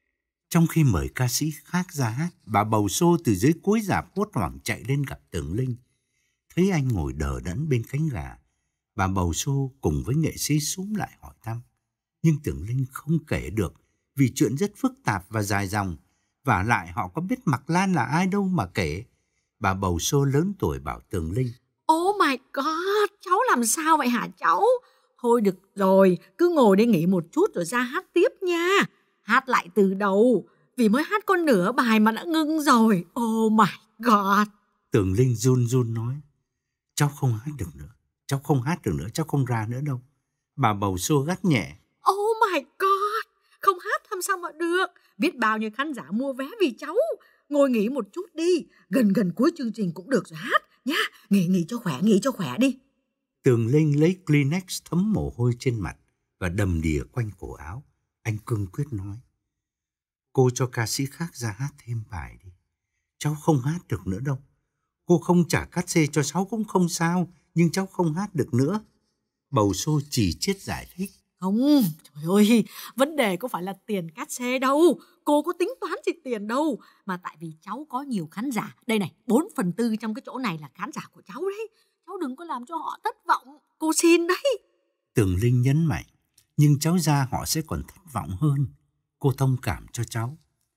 Trong khi mời ca sĩ khác ra hát, bà bầu xô từ dưới cuối rạp hốt hoảng chạy lên gặp Tường Linh. Thấy anh ngồi đờ đẫn bên cánh gà, bà bầu xô cùng với nghệ sĩ xúm lại hỏi thăm. Nhưng Tường Linh không kể được vì chuyện rất phức tạp và dài dòng. Vả lại họ có biết Mạc Lan là ai đâu mà kể. Bà bầu xô lớn tuổi bảo Tường Linh: Oh my God, cháu làm sao vậy hả cháu? Thôi được rồi, cứ ngồi đây nghỉ một chút rồi ra hát tiếp nha. Hát lại từ đầu, vì mới hát có nửa bài mà đã ngưng rồi. Oh my God. Tường Linh run run nói: Cháu không hát được nữa, cháu không hát được nữa, cháu không ra nữa đâu. Bà bầu xô gắt nhẹ: Oh my God, không hát làm sao mà được. Biết bao nhiêu khán giả mua vé vì cháu. Ngồi nghỉ một chút đi, gần cuối chương trình cũng được rồi hát nha. Nghỉ cho khỏe đi. Tường Linh lấy Kleenex thấm mồ hôi trên mặt và đầm đìa quanh cổ áo. Anh cương quyết nói: Cô cho ca sĩ khác ra hát thêm bài đi. Cháu không hát được nữa đâu. Cô không trả cát xê cho cháu cũng không sao, nhưng cháu không hát được nữa. Bầu xô chỉ chiết giải thích: Không, trời ơi, vấn đề có phải là tiền cát xê đâu. Cô có tính toán gì tiền đâu. Mà tại vì cháu có nhiều khán giả. Đây này, 4/4 trong cái chỗ này là khán giả của cháu đấy. Cháu đừng có làm cho họ thất vọng. Cô xin đấy. Tường Linh nhấn mạnh: Nhưng cháu ra họ sẽ còn thất vọng hơn. Cô thông cảm cho cháu.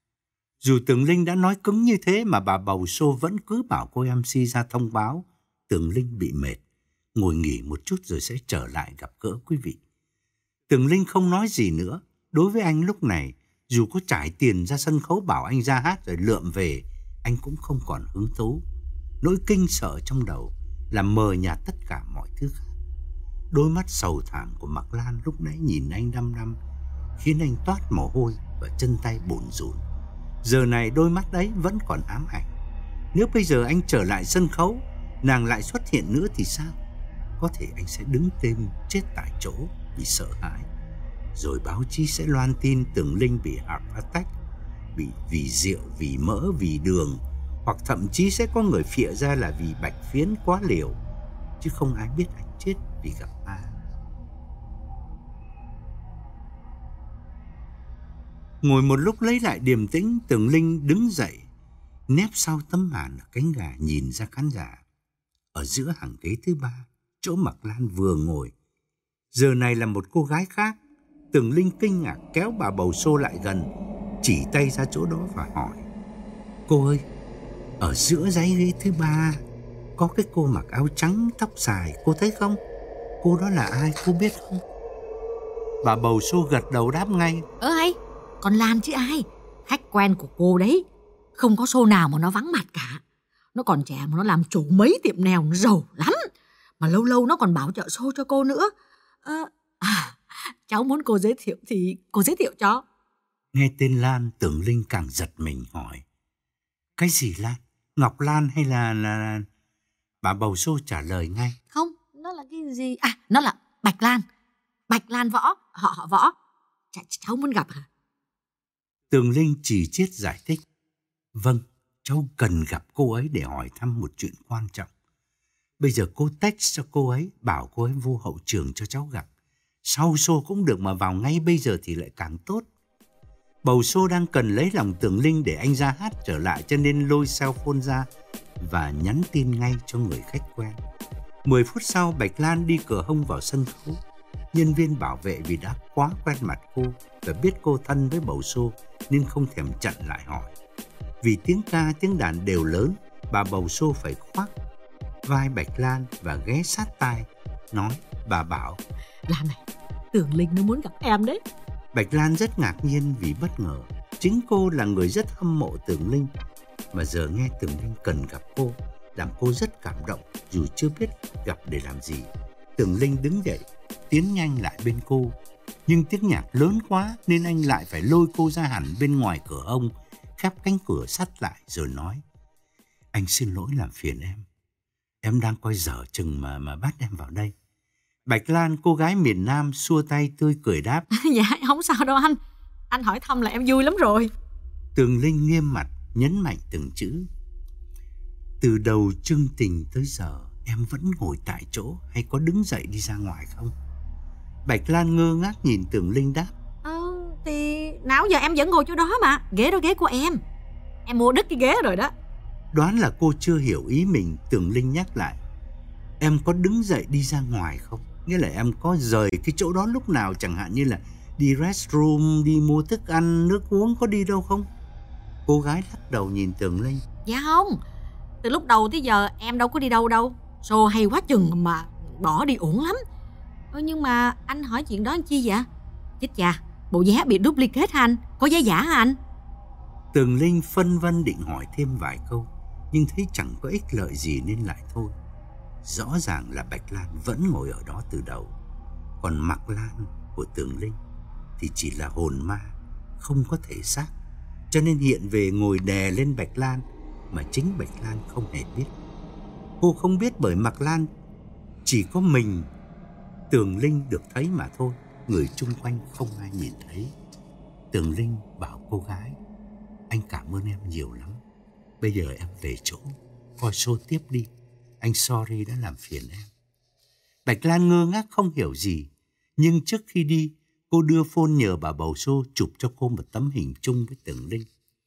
Dù Tường Linh đã nói cứng như thế mà bà bầu xô vẫn cứ bảo cô MC ra thông báo Tường Linh bị mệt, ngồi nghỉ một chút rồi sẽ trở lại gặp gỡ quý vị. Tường Linh không nói gì nữa. Đối với anh lúc này, dù có trải tiền ra sân khấu bảo anh ra hát rồi lượm về, anh cũng không còn hứng thú. Nỗi kinh sợ trong đầu làm mờ nhạt tất cả mọi thứ khác. Đôi mắt sầu thảm của Mạc Lan lúc nãy nhìn anh đăm đăm khiến anh toát mồ hôi và chân tay bủn rủn. Giờ này đôi mắt ấy vẫn còn ám ảnh. Nếu bây giờ anh trở lại sân khấu, nàng lại xuất hiện nữa thì sao? Có thể anh sẽ đứng tên chết tại chỗ vì sợ hãi. Rồi báo chí sẽ loan tin Tường Linh bị heart attack, bị vì rượu, vì mỡ, vì đường, hoặc thậm chí sẽ có người phịa ra là vì bạch phiến quá liều. Chứ không ai biết anh chết vì gặp ma. Ngồi một lúc lấy lại điềm tĩnh, Tường Linh đứng dậy, nép sau tấm màn ở cánh gà nhìn ra khán giả. Ở giữa hàng ghế thứ 3, chỗ Mạc Lan vừa ngồi, giờ này là một cô gái khác. Tường Linh kinh ngạc kéo bà bầu xô lại gần, chỉ tay ra chỗ đó và hỏi: Cô ơi, ở giữa dãy ghế thứ 3 có cái cô mặc áo trắng tóc dài, cô thấy không? Cô đó là ai, cô biết không? Bà bầu xô gật đầu đáp ngay: Hay, còn Lan chứ ai. Khách quen của cô đấy. Không có show nào mà nó vắng mặt cả. Nó còn trẻ mà nó làm chủ mấy tiệm nail, nó giàu lắm. Mà lâu lâu nó còn bảo trợ show cho cô nữa. Cháu muốn cô giới thiệu thì cô giới thiệu cho. Nghe tên Lan, Tường Linh càng giật mình hỏi: Cái gì Lan? Ngọc Lan hay là... Bà bầu xô trả lời ngay: Không, nó là cái gì? Nó là Bạch Lan. Bạch Lan Võ, họ Võ. Cháu muốn gặp hả? Tường Linh chỉ chiết giải thích: Vâng, cháu cần gặp cô ấy để hỏi thăm một chuyện quan trọng. Bây giờ cô text cho cô ấy, bảo cô ấy vô hậu trường cho cháu gặp. Sau show cũng được mà vào ngay bây giờ thì lại càng tốt. Bầu xô đang cần lấy lòng Tường Linh để anh ra hát trở lại, cho nên lôi cell phone ra và nhắn tin ngay cho người khách quen. 10 phút sau, Bạch Lan đi cửa hông vào sân khấu. Nhân viên bảo vệ vì đã quá quen mặt cô và biết cô thân với bầu xô nên không thèm chặn lại hỏi. Vì tiếng ca tiếng đàn đều lớn, bà bầu xô phải khoác vai Bạch Lan và ghé sát tai nói. Bà bảo: Lan này, Tường Linh nó muốn gặp em đấy. Bạch Lan rất ngạc nhiên vì bất ngờ. Chính cô là người rất hâm mộ Tường Linh, mà giờ nghe Tường Linh cần gặp cô làm cô rất cảm động, dù chưa biết gặp để làm gì. Tường Linh đứng dậy, tiến nhanh lại bên cô, nhưng tiếng nhạc lớn quá nên anh lại phải lôi cô ra hẳn bên ngoài cửa hông, khép cánh cửa sắt lại rồi nói: Anh xin lỗi làm phiền em đang coi dở chừng mà bắt em vào đây. Bạch Lan, cô gái miền Nam, xua tay tươi cười đáp: Dạ, không sao đâu anh. Anh hỏi thăm là em vui lắm rồi. Tường Linh nghiêm mặt, nhấn mạnh từng chữ: Từ đầu chương trình tới giờ, em vẫn ngồi tại chỗ hay có đứng dậy đi ra ngoài không? Bạch Lan ngơ ngác nhìn Tường Linh đáp: Thì nào giờ em vẫn ngồi chỗ đó mà. Ghế đó ghế của em mua đứt cái ghế rồi đó. Đoán là cô chưa hiểu ý mình, Tường Linh nhắc lại. Em có đứng dậy đi ra ngoài không? Nghĩa là em có rời cái chỗ đó lúc nào, chẳng hạn như là đi restroom, đi mua thức ăn, nước uống, có đi đâu không? Cô gái lắc đầu nhìn Tường Linh. Dạ không, từ lúc đầu tới giờ em đâu có đi đâu đâu. Show hay quá chừng mà bỏ đi uổng lắm. Nhưng mà anh hỏi chuyện đó làm chi vậy? Chết cha, bộ vé bị duplicate hả anh? Có vé giả hả anh? Tường Linh phân vân định hỏi thêm vài câu, nhưng thấy chẳng có ích lợi gì nên lại thôi. Rõ ràng là Bạch Lan vẫn ngồi ở đó từ đầu. Còn Mạc Lan của Tường Linh thì chỉ là hồn ma, không có thể xác, cho nên hiện về ngồi đè lên Bạch Lan mà chính Bạch Lan không hề biết. Cô không biết bởi Mạc Lan chỉ có mình Tường Linh được thấy mà thôi, người chung quanh không ai nhìn thấy. Tường Linh bảo cô gái, anh cảm ơn em nhiều lắm. Bây giờ em về chỗ, coi show tiếp đi. Anh sorry đã làm phiền em. Bạch Lan ngơ ngác không hiểu gì. Nhưng trước khi đi, cô đưa phone nhờ bà bầu show chụp cho cô một tấm hình chung với Tường Linh.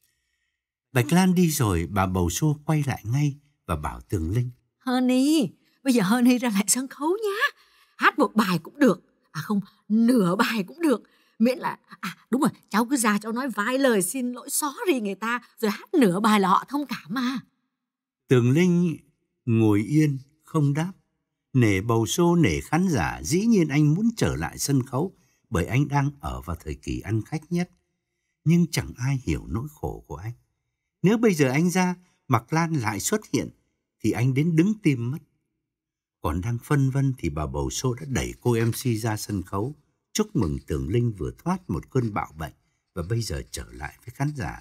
Bạch Lan đi rồi, bà bầu show quay lại ngay và bảo Tường Linh. Honey, bây giờ Honey ra lại sân khấu nhá. Hát một bài cũng được. À không, nửa bài cũng được. Miễn là, đúng rồi, cháu cứ ra cháu nói vài lời xin lỗi sorry người ta, rồi hát nửa bài là họ thông cảm mà. Tường Linh ngồi yên, không đáp. Nể bầu show, nể khán giả, dĩ nhiên anh muốn trở lại sân khấu bởi anh đang ở vào thời kỳ ăn khách nhất. Nhưng chẳng ai hiểu nỗi khổ của anh. Nếu bây giờ anh ra, Mạc Lan lại xuất hiện, thì anh đến đứng tim mất. Còn đang phân vân thì bà bầu show đã đẩy cô MC ra sân khấu, chúc mừng Tường Linh vừa thoát một cơn bạo bệnh và bây giờ trở lại với khán giả.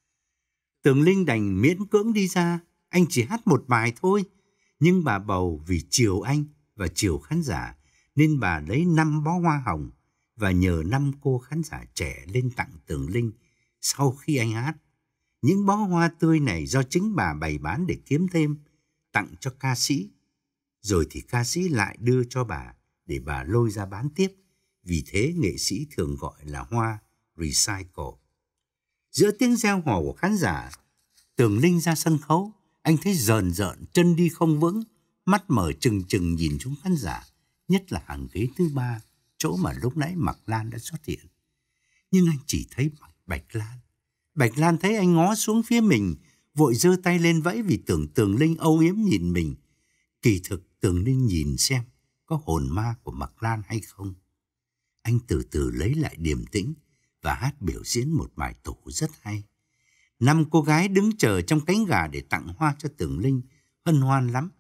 Tường Linh đành miễn cưỡng đi ra, anh chỉ hát một bài thôi. Nhưng bà bầu vì chiều anh và chiều khán giả nên bà lấy 5 bó hoa hồng và nhờ 5 cô khán giả trẻ lên tặng Tường Linh sau khi anh hát. Những bó hoa tươi này do chính bà bày bán để kiếm thêm, tặng cho ca sĩ. Rồi thì ca sĩ lại đưa cho bà để bà lôi ra bán tiếp. Vì thế nghệ sĩ thường gọi là hoa recycle. Giữa tiếng reo hò của khán giả, Tường Linh ra sân khấu. Anh thấy rờn rợn, chân đi không vững, mắt mở trừng trừng nhìn xuống khán giả, nhất là hàng ghế thứ 3, chỗ mà lúc nãy Mạc Lan đã xuất hiện. Nhưng anh chỉ thấy Bạch Lan. Bạch Lan thấy anh ngó xuống phía mình, vội giơ tay lên vẫy vì tưởng Tường Linh âu yếm nhìn mình. Kỳ thực Tường Linh nhìn xem có hồn ma của Mạc Lan hay không. Anh từ từ lấy lại điềm tĩnh và hát biểu diễn một bài tủ rất hay. 5 cô gái đứng chờ trong cánh gà để tặng hoa cho Tường Linh, hân hoan lắm.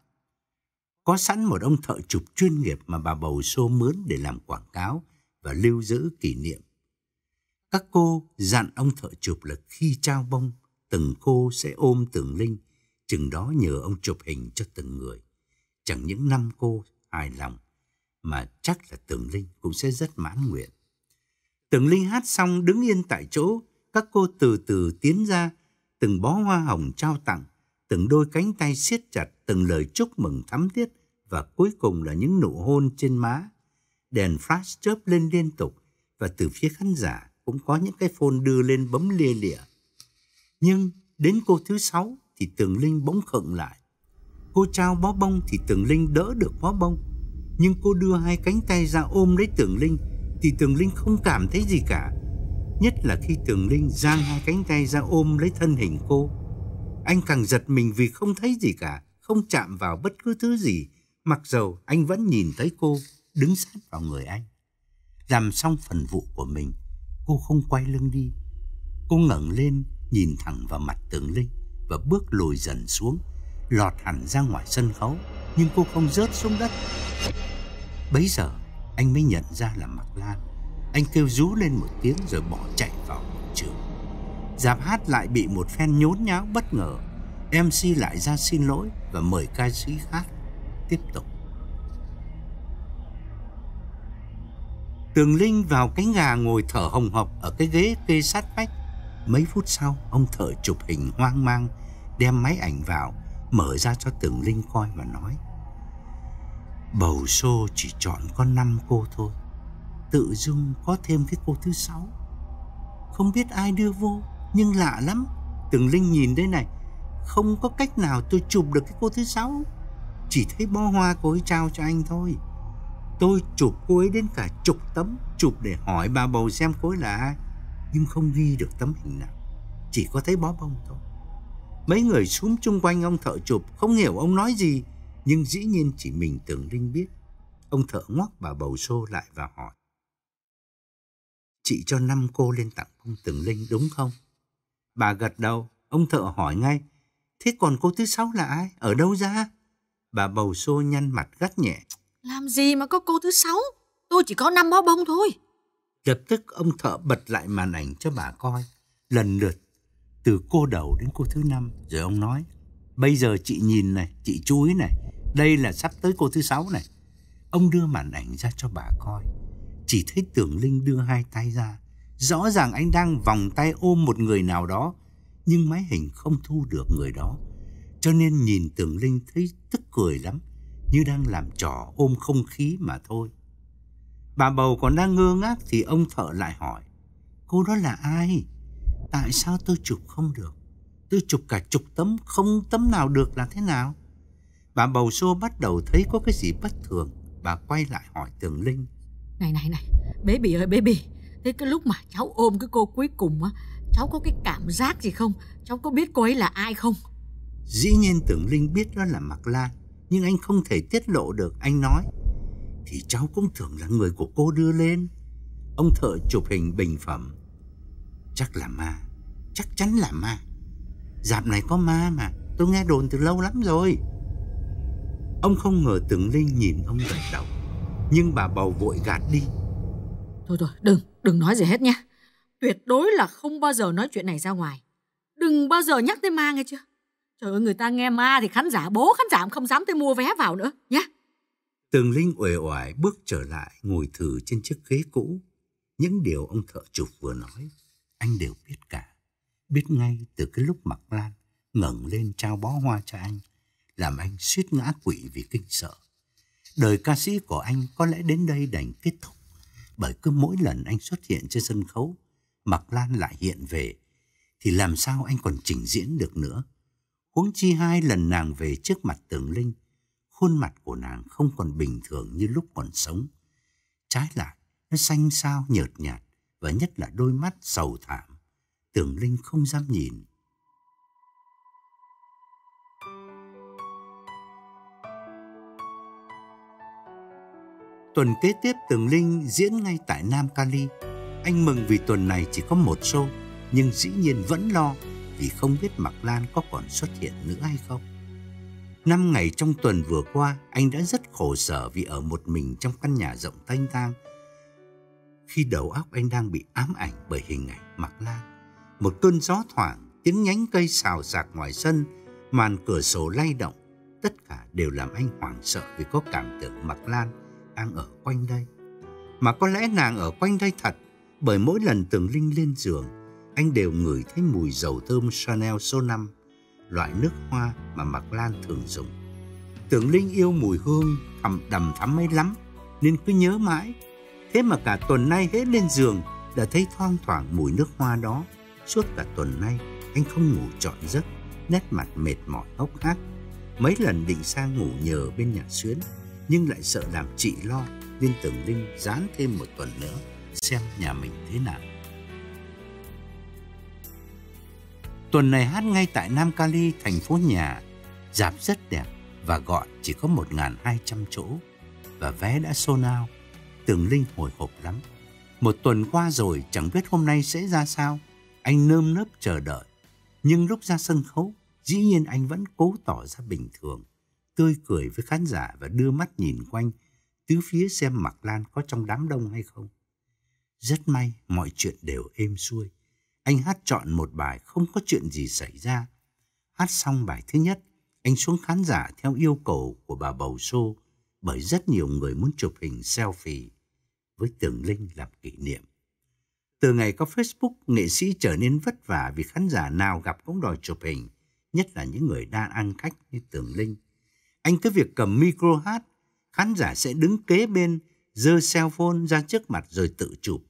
Có sẵn một ông thợ chụp chuyên nghiệp mà bà bầu show mướn để làm quảng cáo và lưu giữ kỷ niệm. Các cô dặn ông thợ chụp là khi trao bông, từng cô sẽ ôm Tường Linh, chừng đó nhờ ông chụp hình cho từng người. Chẳng những 5 cô hài lòng, mà chắc là Tường Linh cũng sẽ rất mãn nguyện. Tường Linh hát xong đứng yên tại chỗ, các cô từ từ tiến ra, từng bó hoa hồng trao tặng, từng đôi cánh tay siết chặt, từng lời chúc mừng thắm thiết và cuối cùng là những nụ hôn trên má. Đèn flash chớp lên liên tục và từ phía khán giả cũng có những cái phone đưa lên bấm lia lịa. Nhưng đến cô thứ 6 thì Tường Linh bỗng khựng lại. Cô trao bó bông thì Tường Linh đỡ được bó bông, nhưng cô đưa 2 cánh tay ra ôm lấy Tường Linh thì Tường Linh không cảm thấy gì cả. Nhất là khi Tường Linh giang 2 cánh tay ra ôm lấy thân hình cô. Anh càng giật mình vì không thấy gì cả, không chạm vào bất cứ thứ gì, mặc dầu anh vẫn nhìn thấy cô đứng sát vào người anh. Làm xong phần vụ của mình, cô không quay lưng đi. Cô ngẩng lên nhìn thẳng vào mặt Tường Linh và bước lùi dần xuống, lọt hẳn ra ngoài sân khấu, nhưng cô không rớt xuống đất. Bấy giờ anh mới nhận ra là Mạc Lan. Anh kêu rú lên một tiếng rồi bỏ chạy vào hội trường. Dạp hát lại bị một phen nhốn nháo bất ngờ. MC lại ra xin lỗi và mời ca sĩ khác tiếp tục. Tường Linh vào cánh gà ngồi thở hồng hộc ở cái ghế kê sát vách. Mấy phút sau, ông thợ chụp hình hoang mang đem máy ảnh vào, mở ra cho Tường Linh coi và nói: bầu show chỉ chọn có 5 cô thôi, tự dưng có thêm cái cô thứ 6. Không biết ai đưa vô, nhưng lạ lắm. Tường Linh nhìn đây này, không có cách nào tôi chụp được cái cô thứ 6. Chỉ thấy bó hoa cô ấy trao cho anh thôi. Tôi chụp cô ấy đến cả chục tấm, chụp để hỏi bà bầu xem cô ấy là ai, nhưng không ghi được tấm hình nào, chỉ có thấy bó bông thôi. Mấy người xúm chung quanh ông thợ chụp không hiểu ông nói gì, nhưng dĩ nhiên chỉ mình Tường Linh biết. Ông thợ ngoắc bà bầu xô lại và hỏi: "Chị cho 5 cô lên tặng ông Tường Linh đúng không?" Bà gật đầu. Ông thợ hỏi ngay: "Thế còn cô thứ 6 là ai? Ở đâu ra?" Bà bầu xô nhăn mặt gắt nhẹ: Làm gì mà có cô thứ 6? Tôi chỉ có 5 bó bông thôi. Lập tức ông thợ bật lại màn ảnh cho bà coi, lần lượt từ cô đầu đến cô thứ 5, rồi ông nói: "Bây giờ chị nhìn này, chị chú ý này, đây là sắp tới cô thứ 6 này." Ông đưa màn ảnh ra cho bà coi. Chỉ thấy Tường Linh đưa 2 tay ra, rõ ràng anh đang vòng tay ôm một người nào đó, nhưng máy hình không thu được người đó, cho nên nhìn Tường Linh thấy tức cười lắm, như đang làm trò ôm không khí mà thôi. Bà bầu còn đang ngơ ngác thì ông thợ lại hỏi: "Cô đó là ai? Tại sao tôi chụp không được? Tôi chụp cả chục tấm, không tấm nào được là thế nào?" Bà bầu xô bắt đầu thấy có cái gì bất thường. Bà quay lại hỏi Tường Linh: Này, baby ơi baby, thế cái lúc mà cháu ôm cái cô cuối cùng á, cháu có cái cảm giác gì không? Cháu có biết cô ấy là ai không? Dĩ nhiên Tường Linh biết đó là Mạc Lan, nhưng anh không thể tiết lộ được. Anh nói: "Thì cháu cũng tưởng là người của cô đưa lên." Ông thợ chụp hình bình phẩm: "Chắc là ma, chắc chắn là ma. Dạp này có ma mà, tôi nghe đồn từ lâu lắm rồi." Ông không ngờ Tường Linh nhìn ông gật đầu, nhưng bà bầu vội gạt đi: Thôi, đừng nói gì hết nha. Tuyệt đối là không bao giờ nói chuyện này ra ngoài. Đừng bao giờ nhắc tới ma nghe chưa? Trời ơi, người ta nghe ma thì khán giả cũng không dám tới mua vé vào nữa nhé. Tường Linh uể oải bước trở lại, ngồi thử trên chiếc ghế cũ. Những điều ông thợ chụp vừa nói, anh đều biết cả. Biết ngay từ cái lúc Mạc Lan ngẩng lên trao bó hoa cho anh, làm anh suýt ngã quỵ vì kinh sợ. Đời ca sĩ của anh có lẽ đến đây đành kết thúc, bởi cứ mỗi lần anh xuất hiện trên sân khấu, Mạc Lan lại hiện về, thì làm sao anh còn trình diễn được nữa. Huống chi 2 lần nàng về trước mặt Tường Linh, khuôn mặt của nàng không còn bình thường như lúc còn sống. Trái lại, nó xanh xao nhợt nhạt, và nhất là đôi mắt sầu thảm, Tường Linh không dám nhìn. Tuần kế tiếp Tường Linh diễn ngay tại Nam Cali. Anh mừng vì tuần này chỉ có 1 show, nhưng dĩ nhiên vẫn lo vì không biết Mạc Lan có còn xuất hiện nữa hay không. 5 ngày trong tuần vừa qua, anh đã rất khổ sở vì ở một mình trong căn nhà rộng tênh thang, khi đầu óc anh đang bị ám ảnh bởi hình ảnh Mạc Lan. Một cơn gió thoảng, tiếng nhánh cây xào xạc ngoài sân, màn cửa sổ lay động, tất cả đều làm anh hoảng sợ vì có cảm tưởng Mạc Lan đang ở quanh đây. Mà có lẽ nàng ở quanh đây thật, bởi mỗi lần Tường Linh lên giường, anh đều ngửi thấy mùi dầu thơm Chanel số 5, loại nước hoa mà Mạc Lan thường dùng. Tường Linh yêu mùi hương đầm thắm ấy lắm, nên cứ nhớ mãi. Thế mà cả tuần nay hết lên giường đã thấy thoang thoảng mùi nước hoa đó. Suốt cả tuần nay anh không ngủ trọn giấc, nét mặt mệt mỏi hốc hác. Mấy lần định sang ngủ nhờ bên nhà Xuyến, nhưng lại sợ làm chị lo, nên Tường Linh dán thêm 1 tuần nữa xem nhà mình thế nào. Tuần này hát ngay tại Nam Cali, thành phố nhà. Rạp rất đẹp và gọn, chỉ có 1.200 chỗ, và vé đã sold out. Tường Linh hồi hộp lắm. 1 tuần qua rồi, chẳng biết hôm nay sẽ ra sao. Anh nơm nớp chờ đợi. Nhưng lúc ra sân khấu, dĩ nhiên anh vẫn cố tỏ ra bình thường, tươi cười với khán giả và đưa mắt nhìn quanh, tứ phía xem Mạc Lan có trong đám đông hay không. Rất may mọi chuyện đều êm xuôi. Anh hát trọn một bài không có chuyện gì xảy ra. Hát xong bài thứ nhất, anh xuống khán giả theo yêu cầu của bà bầu show, bởi rất nhiều người muốn chụp hình selfie với Tường Linh làm kỷ niệm. Từ ngày có Facebook, nghệ sĩ trở nên vất vả vì khán giả nào gặp cũng đòi chụp hình, nhất là những người đang ăn khách như Tường Linh. Anh cứ việc cầm micro hát, khán giả sẽ đứng kế bên, giơ cell phone ra trước mặt rồi tự chụp.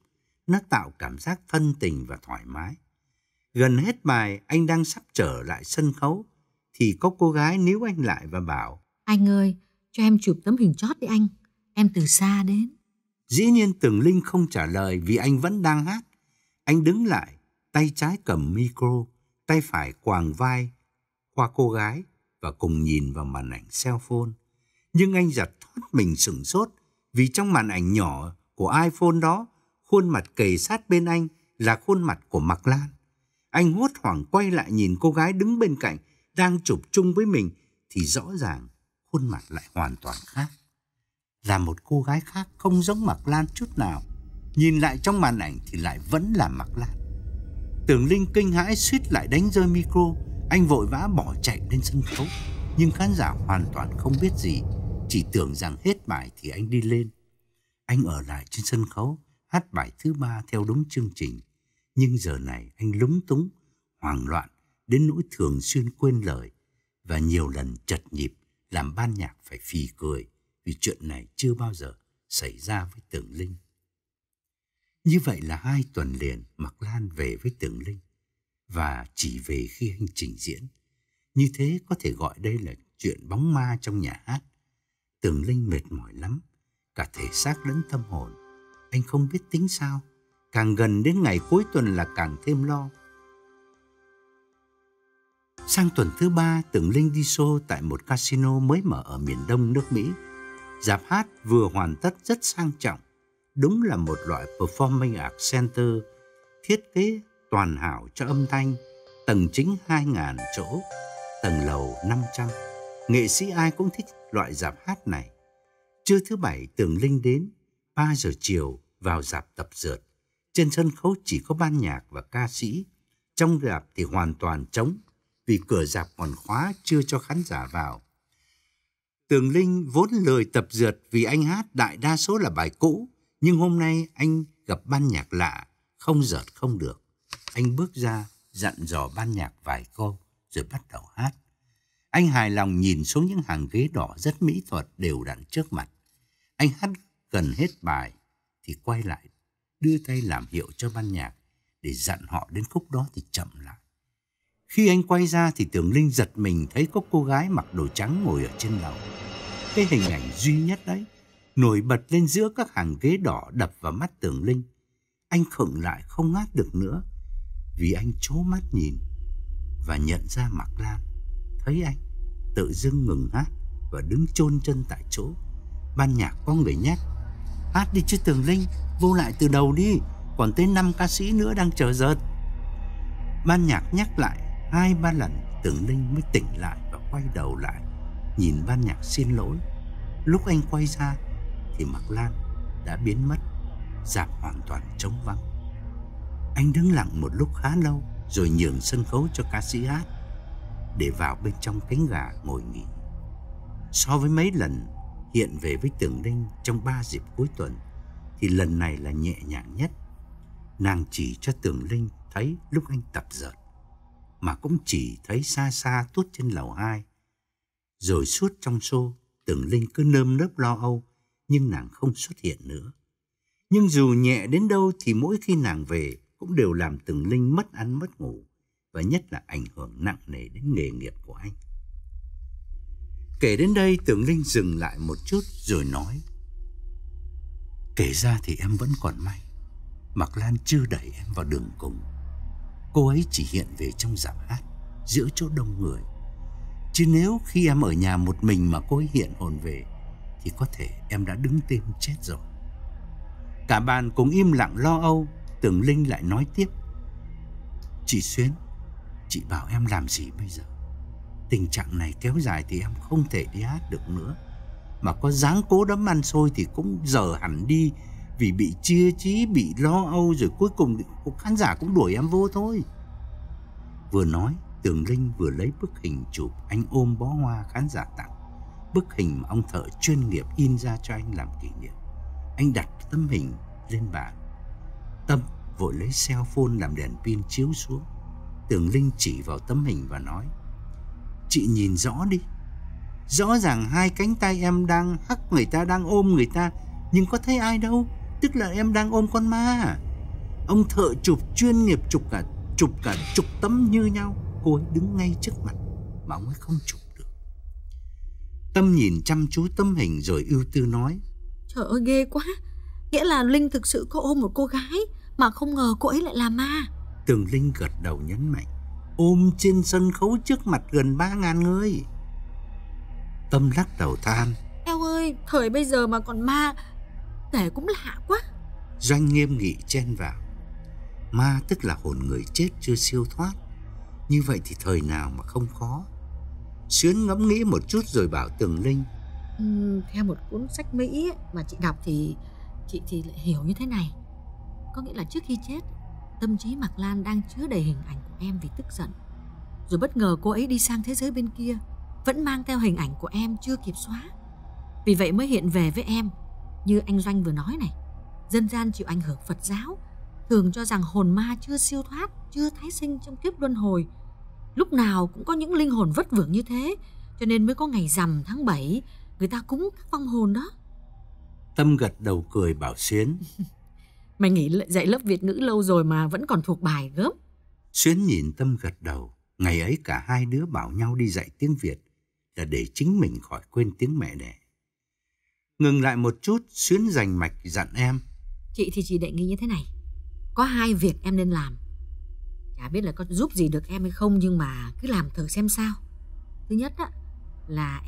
nó tạo cảm giác thân tình và thoải mái. Gần hết bài, anh đang sắp trở lại sân khấu, thì có cô gái níu anh lại và bảo: Anh ơi, cho em chụp tấm hình chót đi anh. Em từ xa đến. Dĩ nhiên Tường Linh không trả lời vì anh vẫn đang hát. Anh đứng lại, tay trái cầm micro, tay phải quàng vai qua cô gái và cùng nhìn vào màn ảnh cell phone. Nhưng anh giật thót mình sửng sốt vì trong màn ảnh nhỏ của iPhone đó, khuôn mặt kề sát bên anh là khuôn mặt của Mạc Lan. Anh hốt hoảng quay lại nhìn cô gái đứng bên cạnh đang chụp chung với mình thì rõ ràng khuôn mặt lại hoàn toàn khác. Là một cô gái khác không giống Mạc Lan chút nào. Nhìn lại trong màn ảnh thì lại vẫn là Mạc Lan. Tường Linh kinh hãi suýt lại đánh rơi micro. Anh vội vã bỏ chạy lên sân khấu. Nhưng khán giả hoàn toàn không biết gì, chỉ tưởng rằng hết bài thì anh đi lên. Anh ở lại trên sân khấu hát bài thứ 3 theo đúng chương trình. Nhưng giờ này anh lúng túng, hoảng loạn đến nỗi thường xuyên quên lời và nhiều lần chật nhịp làm ban nhạc phải phì cười vì chuyện này chưa bao giờ xảy ra với Tường Linh. Như vậy là 2 tuần liền Mạc Lan về với Tường Linh và chỉ về khi anh trình diễn. Như thế có thể gọi đây là chuyện bóng ma trong nhà hát. Tường Linh mệt mỏi lắm, cả thể xác lẫn tâm hồn. Anh không biết tính sao. Càng gần đến ngày cuối tuần là càng thêm lo. Sang tuần thứ 3, Tường Linh đi show tại một casino mới mở ở miền đông nước Mỹ. Rạp hát vừa hoàn tất rất sang trọng. Đúng là một loại performing arts center thiết kế toàn hảo cho âm thanh. Tầng chính 2.000 chỗ, tầng lầu 500. Nghệ sĩ ai cũng thích loại rạp hát này. Trưa thứ 7 Tường Linh đến, 3 giờ chiều vào rạp tập dượt. Trên sân khấu chỉ có ban nhạc và ca sĩ. Trong rạp thì hoàn toàn trống vì cửa rạp còn khóa chưa cho khán giả vào. Tường Linh vốn lười tập dượt vì anh hát đại đa số là bài cũ. Nhưng hôm nay anh gặp ban nhạc lạ, không dợt không được. Anh bước ra dặn dò ban nhạc vài câu rồi bắt đầu hát. Anh hài lòng nhìn xuống những hàng ghế đỏ rất mỹ thuật đều đặn trước mặt. Anh hát gần hết bài thì quay lại đưa tay làm hiệu cho ban nhạc để dặn họ đến khúc đó thì chậm lại. Khi anh quay ra thì Tường Linh giật mình thấy có cô gái mặc đồ trắng ngồi ở trên lầu. Cái hình ảnh duy nhất đấy nổi bật lên giữa các hàng ghế đỏ đập vào mắt Tường Linh. Anh khựng lại không hát được nữa vì anh trố mắt nhìn và nhận ra Mạc Lan. Thấy anh tự dưng ngừng hát và đứng chôn chân tại chỗ. Ban nhạc có người nhắc: Hát đi chứ Tường Linh, vô lại từ đầu đi, còn tới 5 ca sĩ nữa đang chờ dợt. Ban nhạc nhắc lại 2-3 lần, Tường Linh mới tỉnh lại và quay đầu lại nhìn ban nhạc xin lỗi. Lúc anh quay ra thì Mạc Lan đã biến mất, rạp hoàn toàn trống vắng. Anh đứng lặng một lúc khá lâu rồi nhường sân khấu cho ca sĩ hát để vào bên trong cánh gà ngồi nghỉ. So với mấy lần hiện về với Tường Linh trong 3 dịp cuối tuần thì lần này là nhẹ nhàng nhất. Nàng chỉ cho Tường Linh thấy lúc anh tập dượt, mà cũng chỉ thấy xa xa tuốt trên lầu 2. Rồi suốt trong show, Tường Linh cứ nơm nớp lo âu, nhưng nàng không xuất hiện nữa. Nhưng dù nhẹ đến đâu thì mỗi khi nàng về cũng đều làm Tường Linh mất ăn mất ngủ, và nhất là ảnh hưởng nặng nề đến nghề nghiệp của anh. Kể đến đây Tường Linh dừng lại một chút rồi nói: Kể ra thì em vẫn còn may, Mạc Lan chưa đẩy em vào đường cùng. Cô ấy chỉ hiện về trong rạp hát giữa chỗ đông người. Chứ nếu khi em ở nhà một mình mà cô ấy hiện hồn về thì có thể em đã đứng tim chết rồi. Cả bàn cùng im lặng lo âu. Tường Linh lại nói tiếp: Chị Xuyến, chị bảo em làm gì bây giờ? Tình trạng này kéo dài thì em không thể đi hát được nữa. Mà có dáng cố đấm ăn xôi thì cũng dở hẳn đi, vì bị chia trí, bị lo âu, rồi cuối cùng khán giả cũng đuổi em vô thôi. Vừa nói, Tường Linh vừa lấy bức hình chụp anh ôm bó hoa khán giả tặng. Bức hình mà ông thợ chuyên nghiệp in ra cho anh làm kỷ niệm. Anh đặt tấm hình lên bàn. Tâm vội lấy cell phone làm đèn pin chiếu xuống. Tường Linh chỉ vào tấm hình và nói: Chị nhìn rõ đi. Rõ ràng 2 cánh tay em đang hắc người ta, đang ôm người ta, nhưng có thấy ai đâu. Tức là em đang ôm con ma. Ông thợ chụp chuyên nghiệp chụp cả chục tấm như nhau. Cô ấy đứng ngay trước mặt mà ông ấy không chụp được. Tâm nhìn chăm chú tấm hình rồi ưu tư nói: Trời ơi, ghê quá. Nghĩa là Linh thực sự có ôm một cô gái mà không ngờ cô ấy lại là ma. Tường Linh gật đầu nhấn mạnh: ôm trên sân khấu trước mặt gần 3.000 người. Tâm lắc đầu than: Eo ơi, thời bây giờ mà còn ma, kể cũng lạ quá. Doanh nghiêm nghị chen vào: ma tức là hồn người chết chưa siêu thoát. Như vậy thì thời nào mà không có. Xuyến ngẫm nghĩ một chút rồi bảo Tường Linh: Theo một cuốn sách Mỹ mà chị đọc thì chị lại hiểu như thế này. Có nghĩa là trước khi chết, tâm trí Mạc Lan đang chứa đầy hình ảnh của em vì tức giận. Rồi bất ngờ cô ấy đi sang thế giới bên kia, vẫn mang theo hình ảnh của em chưa kịp xóa. Vì vậy mới hiện về với em. Như anh Doanh vừa nói này, dân gian chịu ảnh hưởng Phật giáo thường cho rằng hồn ma chưa siêu thoát, chưa tái sinh trong kiếp luân hồi, lúc nào cũng có những linh hồn vất vưởng như thế, cho nên mới có ngày rằm tháng 7 người ta cúng các vong hồn đó. Tâm gật đầu cười bảo Xuyến: Mày nghỉ dạy lớp Việt ngữ lâu rồi mà vẫn còn thuộc bài gớm. Xuyến nhìn Tâm gật đầu. Ngày ấy cả hai đứa bảo nhau đi dạy tiếng Việt là để chính mình khỏi quên tiếng mẹ đẻ. Ngừng lại một chút, Xuyến rành mạch dặn em: Chị thì chị đề nghị như thế này. Có 2 việc em nên làm. Chả biết là có giúp gì được em hay không, nhưng mà cứ làm thử xem sao. Thứ nhất á, là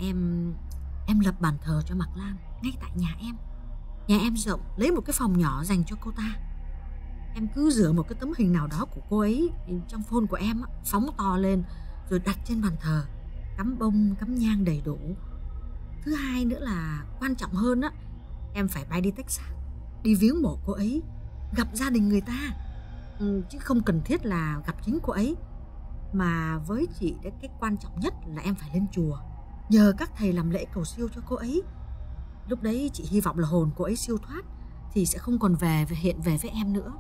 em lập bàn thờ cho Mạc Lan ngay tại nhà em. Nhà em rộng, lấy một cái phòng nhỏ dành cho cô ta. Em cứ rửa một cái tấm hình nào đó của cô ấy trong phone của em á, phóng to lên rồi đặt trên bàn thờ, cắm bông, cắm nhang đầy đủ. Thứ hai nữa là quan trọng hơn á, em phải bay đi Texas, đi viếng mộ cô ấy, gặp gia đình người ta. Chứ không cần thiết là gặp chính cô ấy. Mà với chị, cái quan trọng nhất là em phải lên chùa, nhờ các thầy làm lễ cầu siêu cho cô ấy. Lúc đấy chị hy vọng là hồn cô ấy siêu thoát thì sẽ không còn hiện về với em nữa.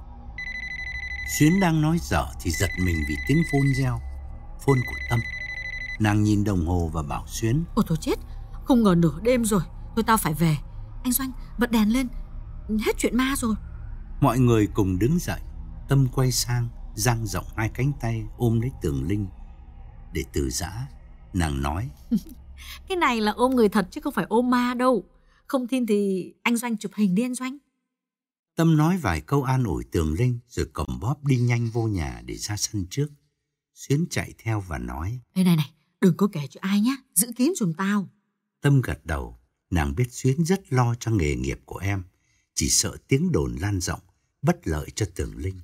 Xuyến đang nói dở thì giật mình vì tiếng phone reo. Phone của Tâm. Nàng nhìn đồng hồ và bảo Xuyến: Ôi thôi chết, không ngờ nửa đêm rồi. Thôi tao phải về. Anh Doanh, bật đèn lên, hết chuyện ma rồi. Mọi người cùng đứng dậy. Tâm quay sang, dang rộng 2 cánh tay ôm lấy Tường Linh để từ giã. Nàng nói: Cái này là ôm người thật chứ không phải ôm ma đâu. Không tin thì anh Doanh chụp hình đi anh Doanh. Tâm nói vài câu an ủi Tường Linh rồi cầm bóp đi nhanh vô nhà để ra sân trước. Xuyến chạy theo và nói: Này, đừng có kể cho ai nhá, giữ kín giùm tao. Tâm gật đầu. Nàng biết Xuyến rất lo cho nghề nghiệp của em, chỉ sợ tiếng đồn lan rộng bất lợi cho Tường Linh.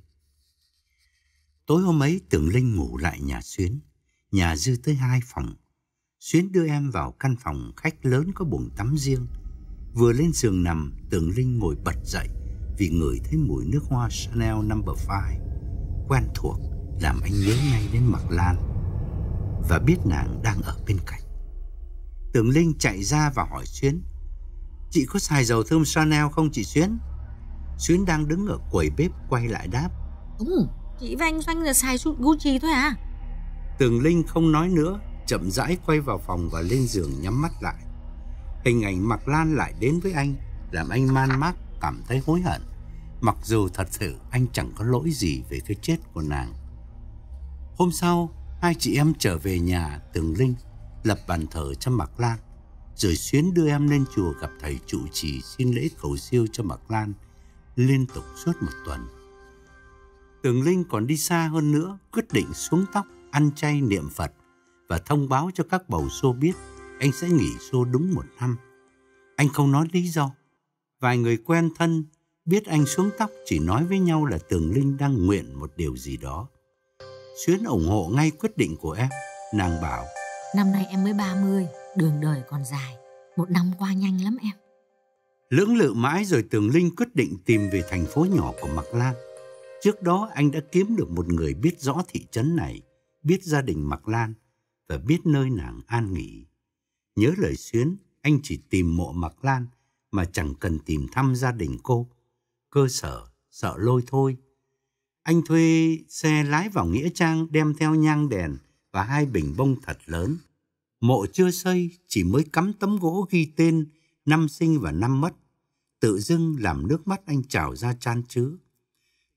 Tối hôm ấy Tường Linh ngủ lại nhà Xuyến. Nhà dư tới 2 phòng. Xuyến đưa em vào căn phòng khách lớn có buồng tắm riêng. Vừa lên giường nằm, Tường Linh ngồi bật dậy vì ngửi thấy mùi nước hoa Chanel No. 5 quen thuộc, làm anh nhớ ngay đến Mạc Lan và biết nàng đang ở bên cạnh. Tường Linh chạy ra và hỏi Xuyến: Chị có xài dầu thơm Chanel không chị Xuyến? Xuyến đang đứng ở quầy bếp quay lại đáp: Chị và anh Doanh là xài Gucci thôi à? Tường Linh không nói nữa, chậm rãi quay vào phòng và lên giường nhắm mắt lại. Hình ảnh Mạc Lan lại đến với anh, làm anh man mác cảm thấy hối hận, mặc dù thật sự anh chẳng có lỗi gì về cái chết của nàng. Hôm sau, 2 chị em trở về nhà Tường Linh, lập bàn thờ cho Mạc Lan, rồi Xuyến đưa em lên chùa gặp thầy trụ trì xin lễ cầu siêu cho Mạc Lan liên tục suốt 1 tuần. Tường Linh còn đi xa hơn nữa, quyết định xuống tóc, ăn chay niệm Phật và thông báo cho các bầu xô biết anh sẽ nghỉ xô đúng 1 năm. Anh không nói lý do. Vài người quen thân biết anh xuống tóc chỉ nói với nhau là Tường Linh đang nguyện một điều gì đó. Xuyến ủng hộ ngay quyết định của em. Nàng bảo: Năm nay em mới 30, đường đời còn dài, 1 năm qua nhanh lắm em. Lưỡng lự mãi rồi Tường Linh quyết định tìm về thành phố nhỏ của Mạc Lan. Trước đó anh đã kiếm được một người biết rõ thị trấn này, biết gia đình Mạc Lan và biết nơi nàng an nghỉ. Nhớ lời Xuyến, anh chỉ tìm mộ Mạc Lan mà chẳng cần tìm thăm gia đình cô. Cơ sở sợ lôi thôi. Anh thuê xe lái vào nghĩa trang, đem theo nhang đèn và 2 bình bông thật lớn. Mộ chưa xây, chỉ mới cắm tấm gỗ ghi tên, năm sinh và năm mất. Tự dưng làm nước mắt anh trào ra chan chứa.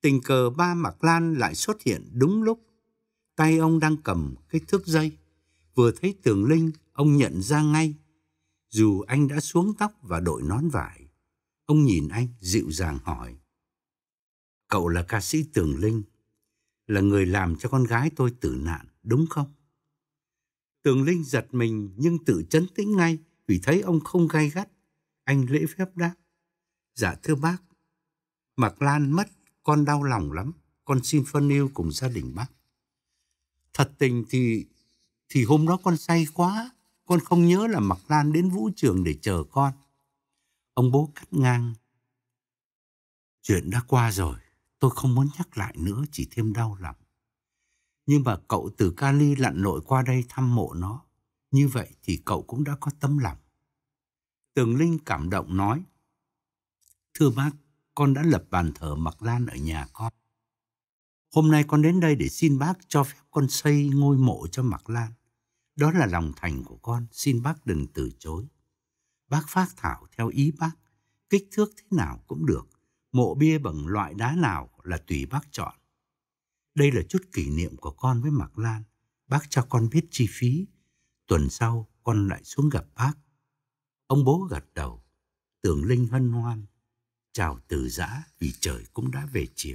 Tình cờ ba Mạc Lan lại xuất hiện đúng lúc. Tay ông đang cầm cái thước dây. Vừa thấy Tường Linh, ông nhận ra ngay. Dù anh đã xuống tóc và đội nón vải, ông nhìn anh dịu dàng hỏi: "Cậu là ca sĩ Tường Linh, là người làm cho con gái tôi tử nạn, đúng không?" Tường Linh giật mình nhưng tự trấn tĩnh ngay vì thấy ông không gay gắt. Anh lễ phép đáp: "Dạ thưa bác, Mạc Lan mất, con đau lòng lắm. Con xin phân ưu cùng gia đình bác. Thật tình thì hôm đó con say quá, con không nhớ là Mạc Lan đến vũ trường để chờ con." Ông bố cắt ngang: "Chuyện đã qua rồi, tôi không muốn nhắc lại nữa, chỉ thêm đau lòng. Nhưng mà cậu từ Cali lặn lội qua đây thăm mộ nó, như vậy thì cậu cũng đã có tấm lòng." Tường Linh cảm động nói: "Thưa bác, con đã lập bàn thờ Mạc Lan ở nhà con. Hôm nay con đến đây để xin bác cho phép con xây ngôi mộ cho Mạc Lan. Đó là lòng thành của con, xin bác đừng từ chối. Bác phác thảo theo ý bác, kích thước thế nào cũng được, mộ bia bằng loại đá nào là tùy bác chọn. Đây là chút kỷ niệm của con với Mạc Lan, bác cho con biết chi phí. Tuần sau con lại xuống gặp bác." Ông bố gật đầu. Tường Linh hân hoan chào từ giã vì trời cũng đã về chiều.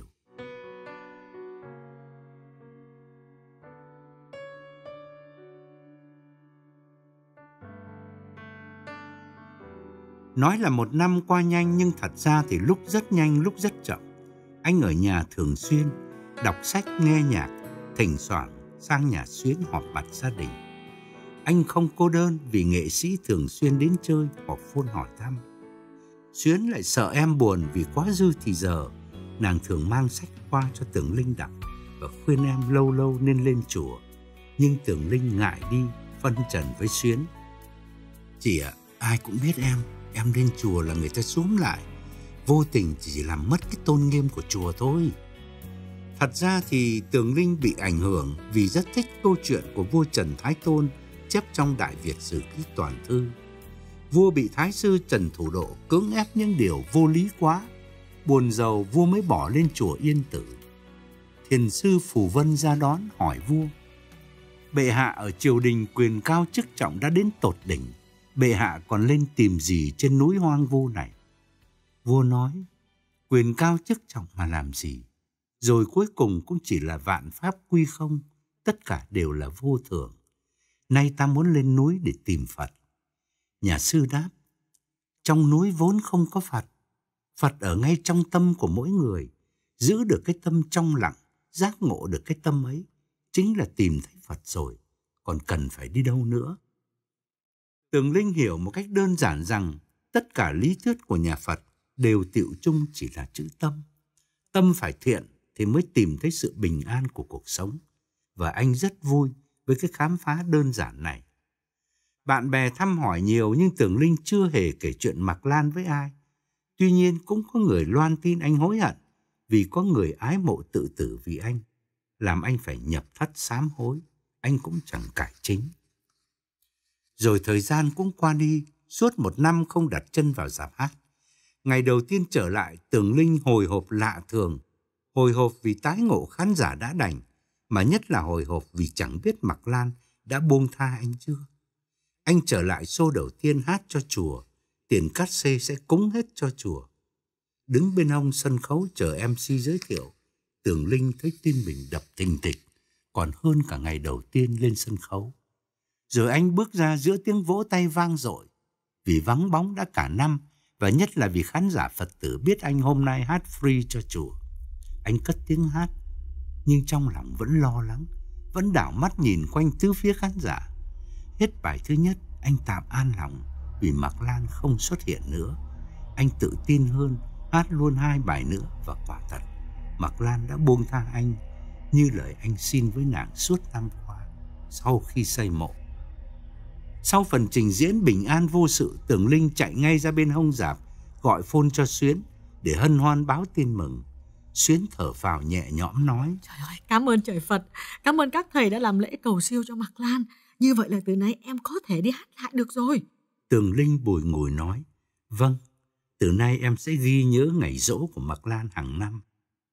Nói là một năm qua nhanh nhưng thật ra thì lúc rất nhanh lúc rất chậm. Anh ở nhà thường xuyên, đọc sách nghe nhạc, thỉnh thoảng sang nhà Xuyến họp mặt gia đình. Anh không cô đơn vì nghệ sĩ thường xuyên đến chơi hoặc phone hỏi thăm. Xuyến lại sợ em buồn vì quá dư thì giờ. Nàng thường mang sách qua cho Tường Linh đọc và khuyên em lâu lâu nên lên chùa. Nhưng Tường Linh ngại đi, phân trần với Xuyến: "Chị ạ, ai cũng biết em lên chùa là người ta xúm lại. Vô tình chỉ làm mất cái tôn nghiêm của chùa thôi." Thật ra thì Tường Linh bị ảnh hưởng vì rất thích câu chuyện của vua Trần Thái Tôn chép trong Đại Việt Sử Ký Toàn Thư. Vua bị Thái sư Trần Thủ Độ cưỡng ép những điều vô lý quá. Buồn rầu vua mới bỏ lên chùa Yên Tử. Thiền sư Phù Vân ra đón hỏi vua: "Bệ hạ ở triều đình quyền cao chức trọng đã đến tột đỉnh, bệ hạ còn lên tìm gì trên núi hoang vu này?" Vua nói: "Quyền cao chức trọng mà làm gì? Rồi cuối cùng cũng chỉ là vạn pháp quy không, tất cả đều là vô thường. Nay ta muốn lên núi để tìm Phật." Nhà sư đáp: "Trong núi vốn không có Phật. Phật ở ngay trong tâm của mỗi người. Giữ được cái tâm trong lặng, giác ngộ được cái tâm ấy, chính là tìm thấy Phật rồi, còn cần phải đi đâu nữa." Tường Linh hiểu một cách đơn giản rằng tất cả lý thuyết của nhà Phật đều tựu chung chỉ là chữ tâm. Tâm phải thiện thì mới tìm thấy sự bình an của cuộc sống. Và anh rất vui với cái khám phá đơn giản này. Bạn bè thăm hỏi nhiều nhưng Tường Linh chưa hề kể chuyện Mạc Lan với ai. Tuy nhiên cũng có người loan tin anh hối hận vì có người ái mộ tự tử vì anh, làm anh phải nhập thất sám hối. Anh cũng chẳng cải chính. Rồi thời gian cũng qua đi, suốt 1 năm không đặt chân vào rạp hát. Ngày đầu tiên trở lại, Tường Linh hồi hộp lạ thường. Hồi hộp vì tái ngộ khán giả đã đành, mà nhất là hồi hộp vì chẳng biết Mạc Lan đã buông tha anh chưa. Anh trở lại show đầu tiên hát cho chùa, tiền cát xê sẽ cúng hết cho chùa. Đứng bên hông sân khấu chờ MC giới thiệu, Tường Linh thấy tim mình đập thình thịch, còn hơn cả ngày đầu tiên lên sân khấu. Rồi anh bước ra giữa tiếng vỗ tay vang dội, vì vắng bóng đã cả năm, và nhất là vì khán giả Phật tử biết anh hôm nay hát free cho chùa. Anh cất tiếng hát, nhưng trong lòng vẫn lo lắng, vẫn đảo mắt nhìn quanh tứ phía khán giả. Hết bài thứ nhất, anh tạm an lòng vì Mạc Lan không xuất hiện nữa. Anh tự tin hơn, hát luôn 2 bài nữa và quả thật, Mạc Lan đã buông tha anh như lời anh xin với nàng suốt năm qua sau khi xây mộ. Sau phần trình diễn bình an vô sự, Tường Linh chạy ngay ra bên hông rạp gọi phone cho Xuyến để hân hoan báo tin mừng. Xuyến thở phào nhẹ nhõm nói: "Trời ơi, cảm ơn trời Phật, cảm ơn các thầy đã làm lễ cầu siêu cho Mạc Lan. Như vậy là từ nay em có thể đi hát lại được rồi." Tường Linh bùi ngùi nói: "Vâng, từ nay em sẽ ghi nhớ ngày giỗ của Mạc Lan hàng năm."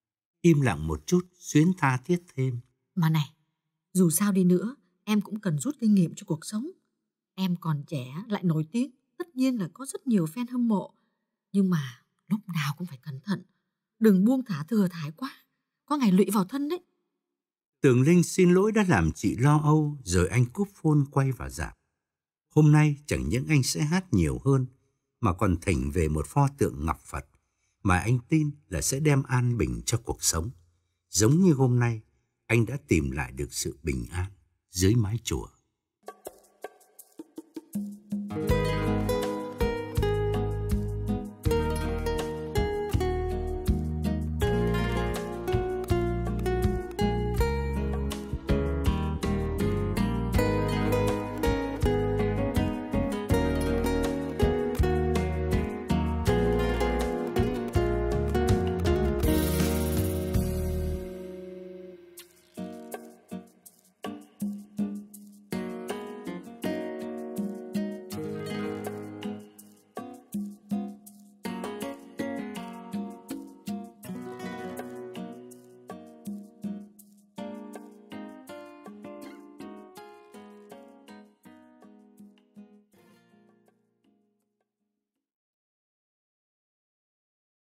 Im lặng một chút, Xuyến tha thiết thêm. Mà này, dù sao đi nữa, em cũng cần rút kinh nghiệm cho cuộc sống. Em còn trẻ, lại nổi tiếng, tất nhiên là có rất nhiều fan hâm mộ. Nhưng mà lúc nào cũng phải cẩn thận, đừng buông thả thừa thãi quá, có ngày lụy vào thân đấy. Tường Linh xin lỗi đã làm chị lo âu, rồi anh cúp phone quay vào rạp. Hôm nay chẳng những anh sẽ hát nhiều hơn, mà còn thỉnh về một pho tượng Ngọc Phật mà anh tin là sẽ đem an bình cho cuộc sống. Giống như hôm nay, anh đã tìm lại được sự bình an dưới mái chùa.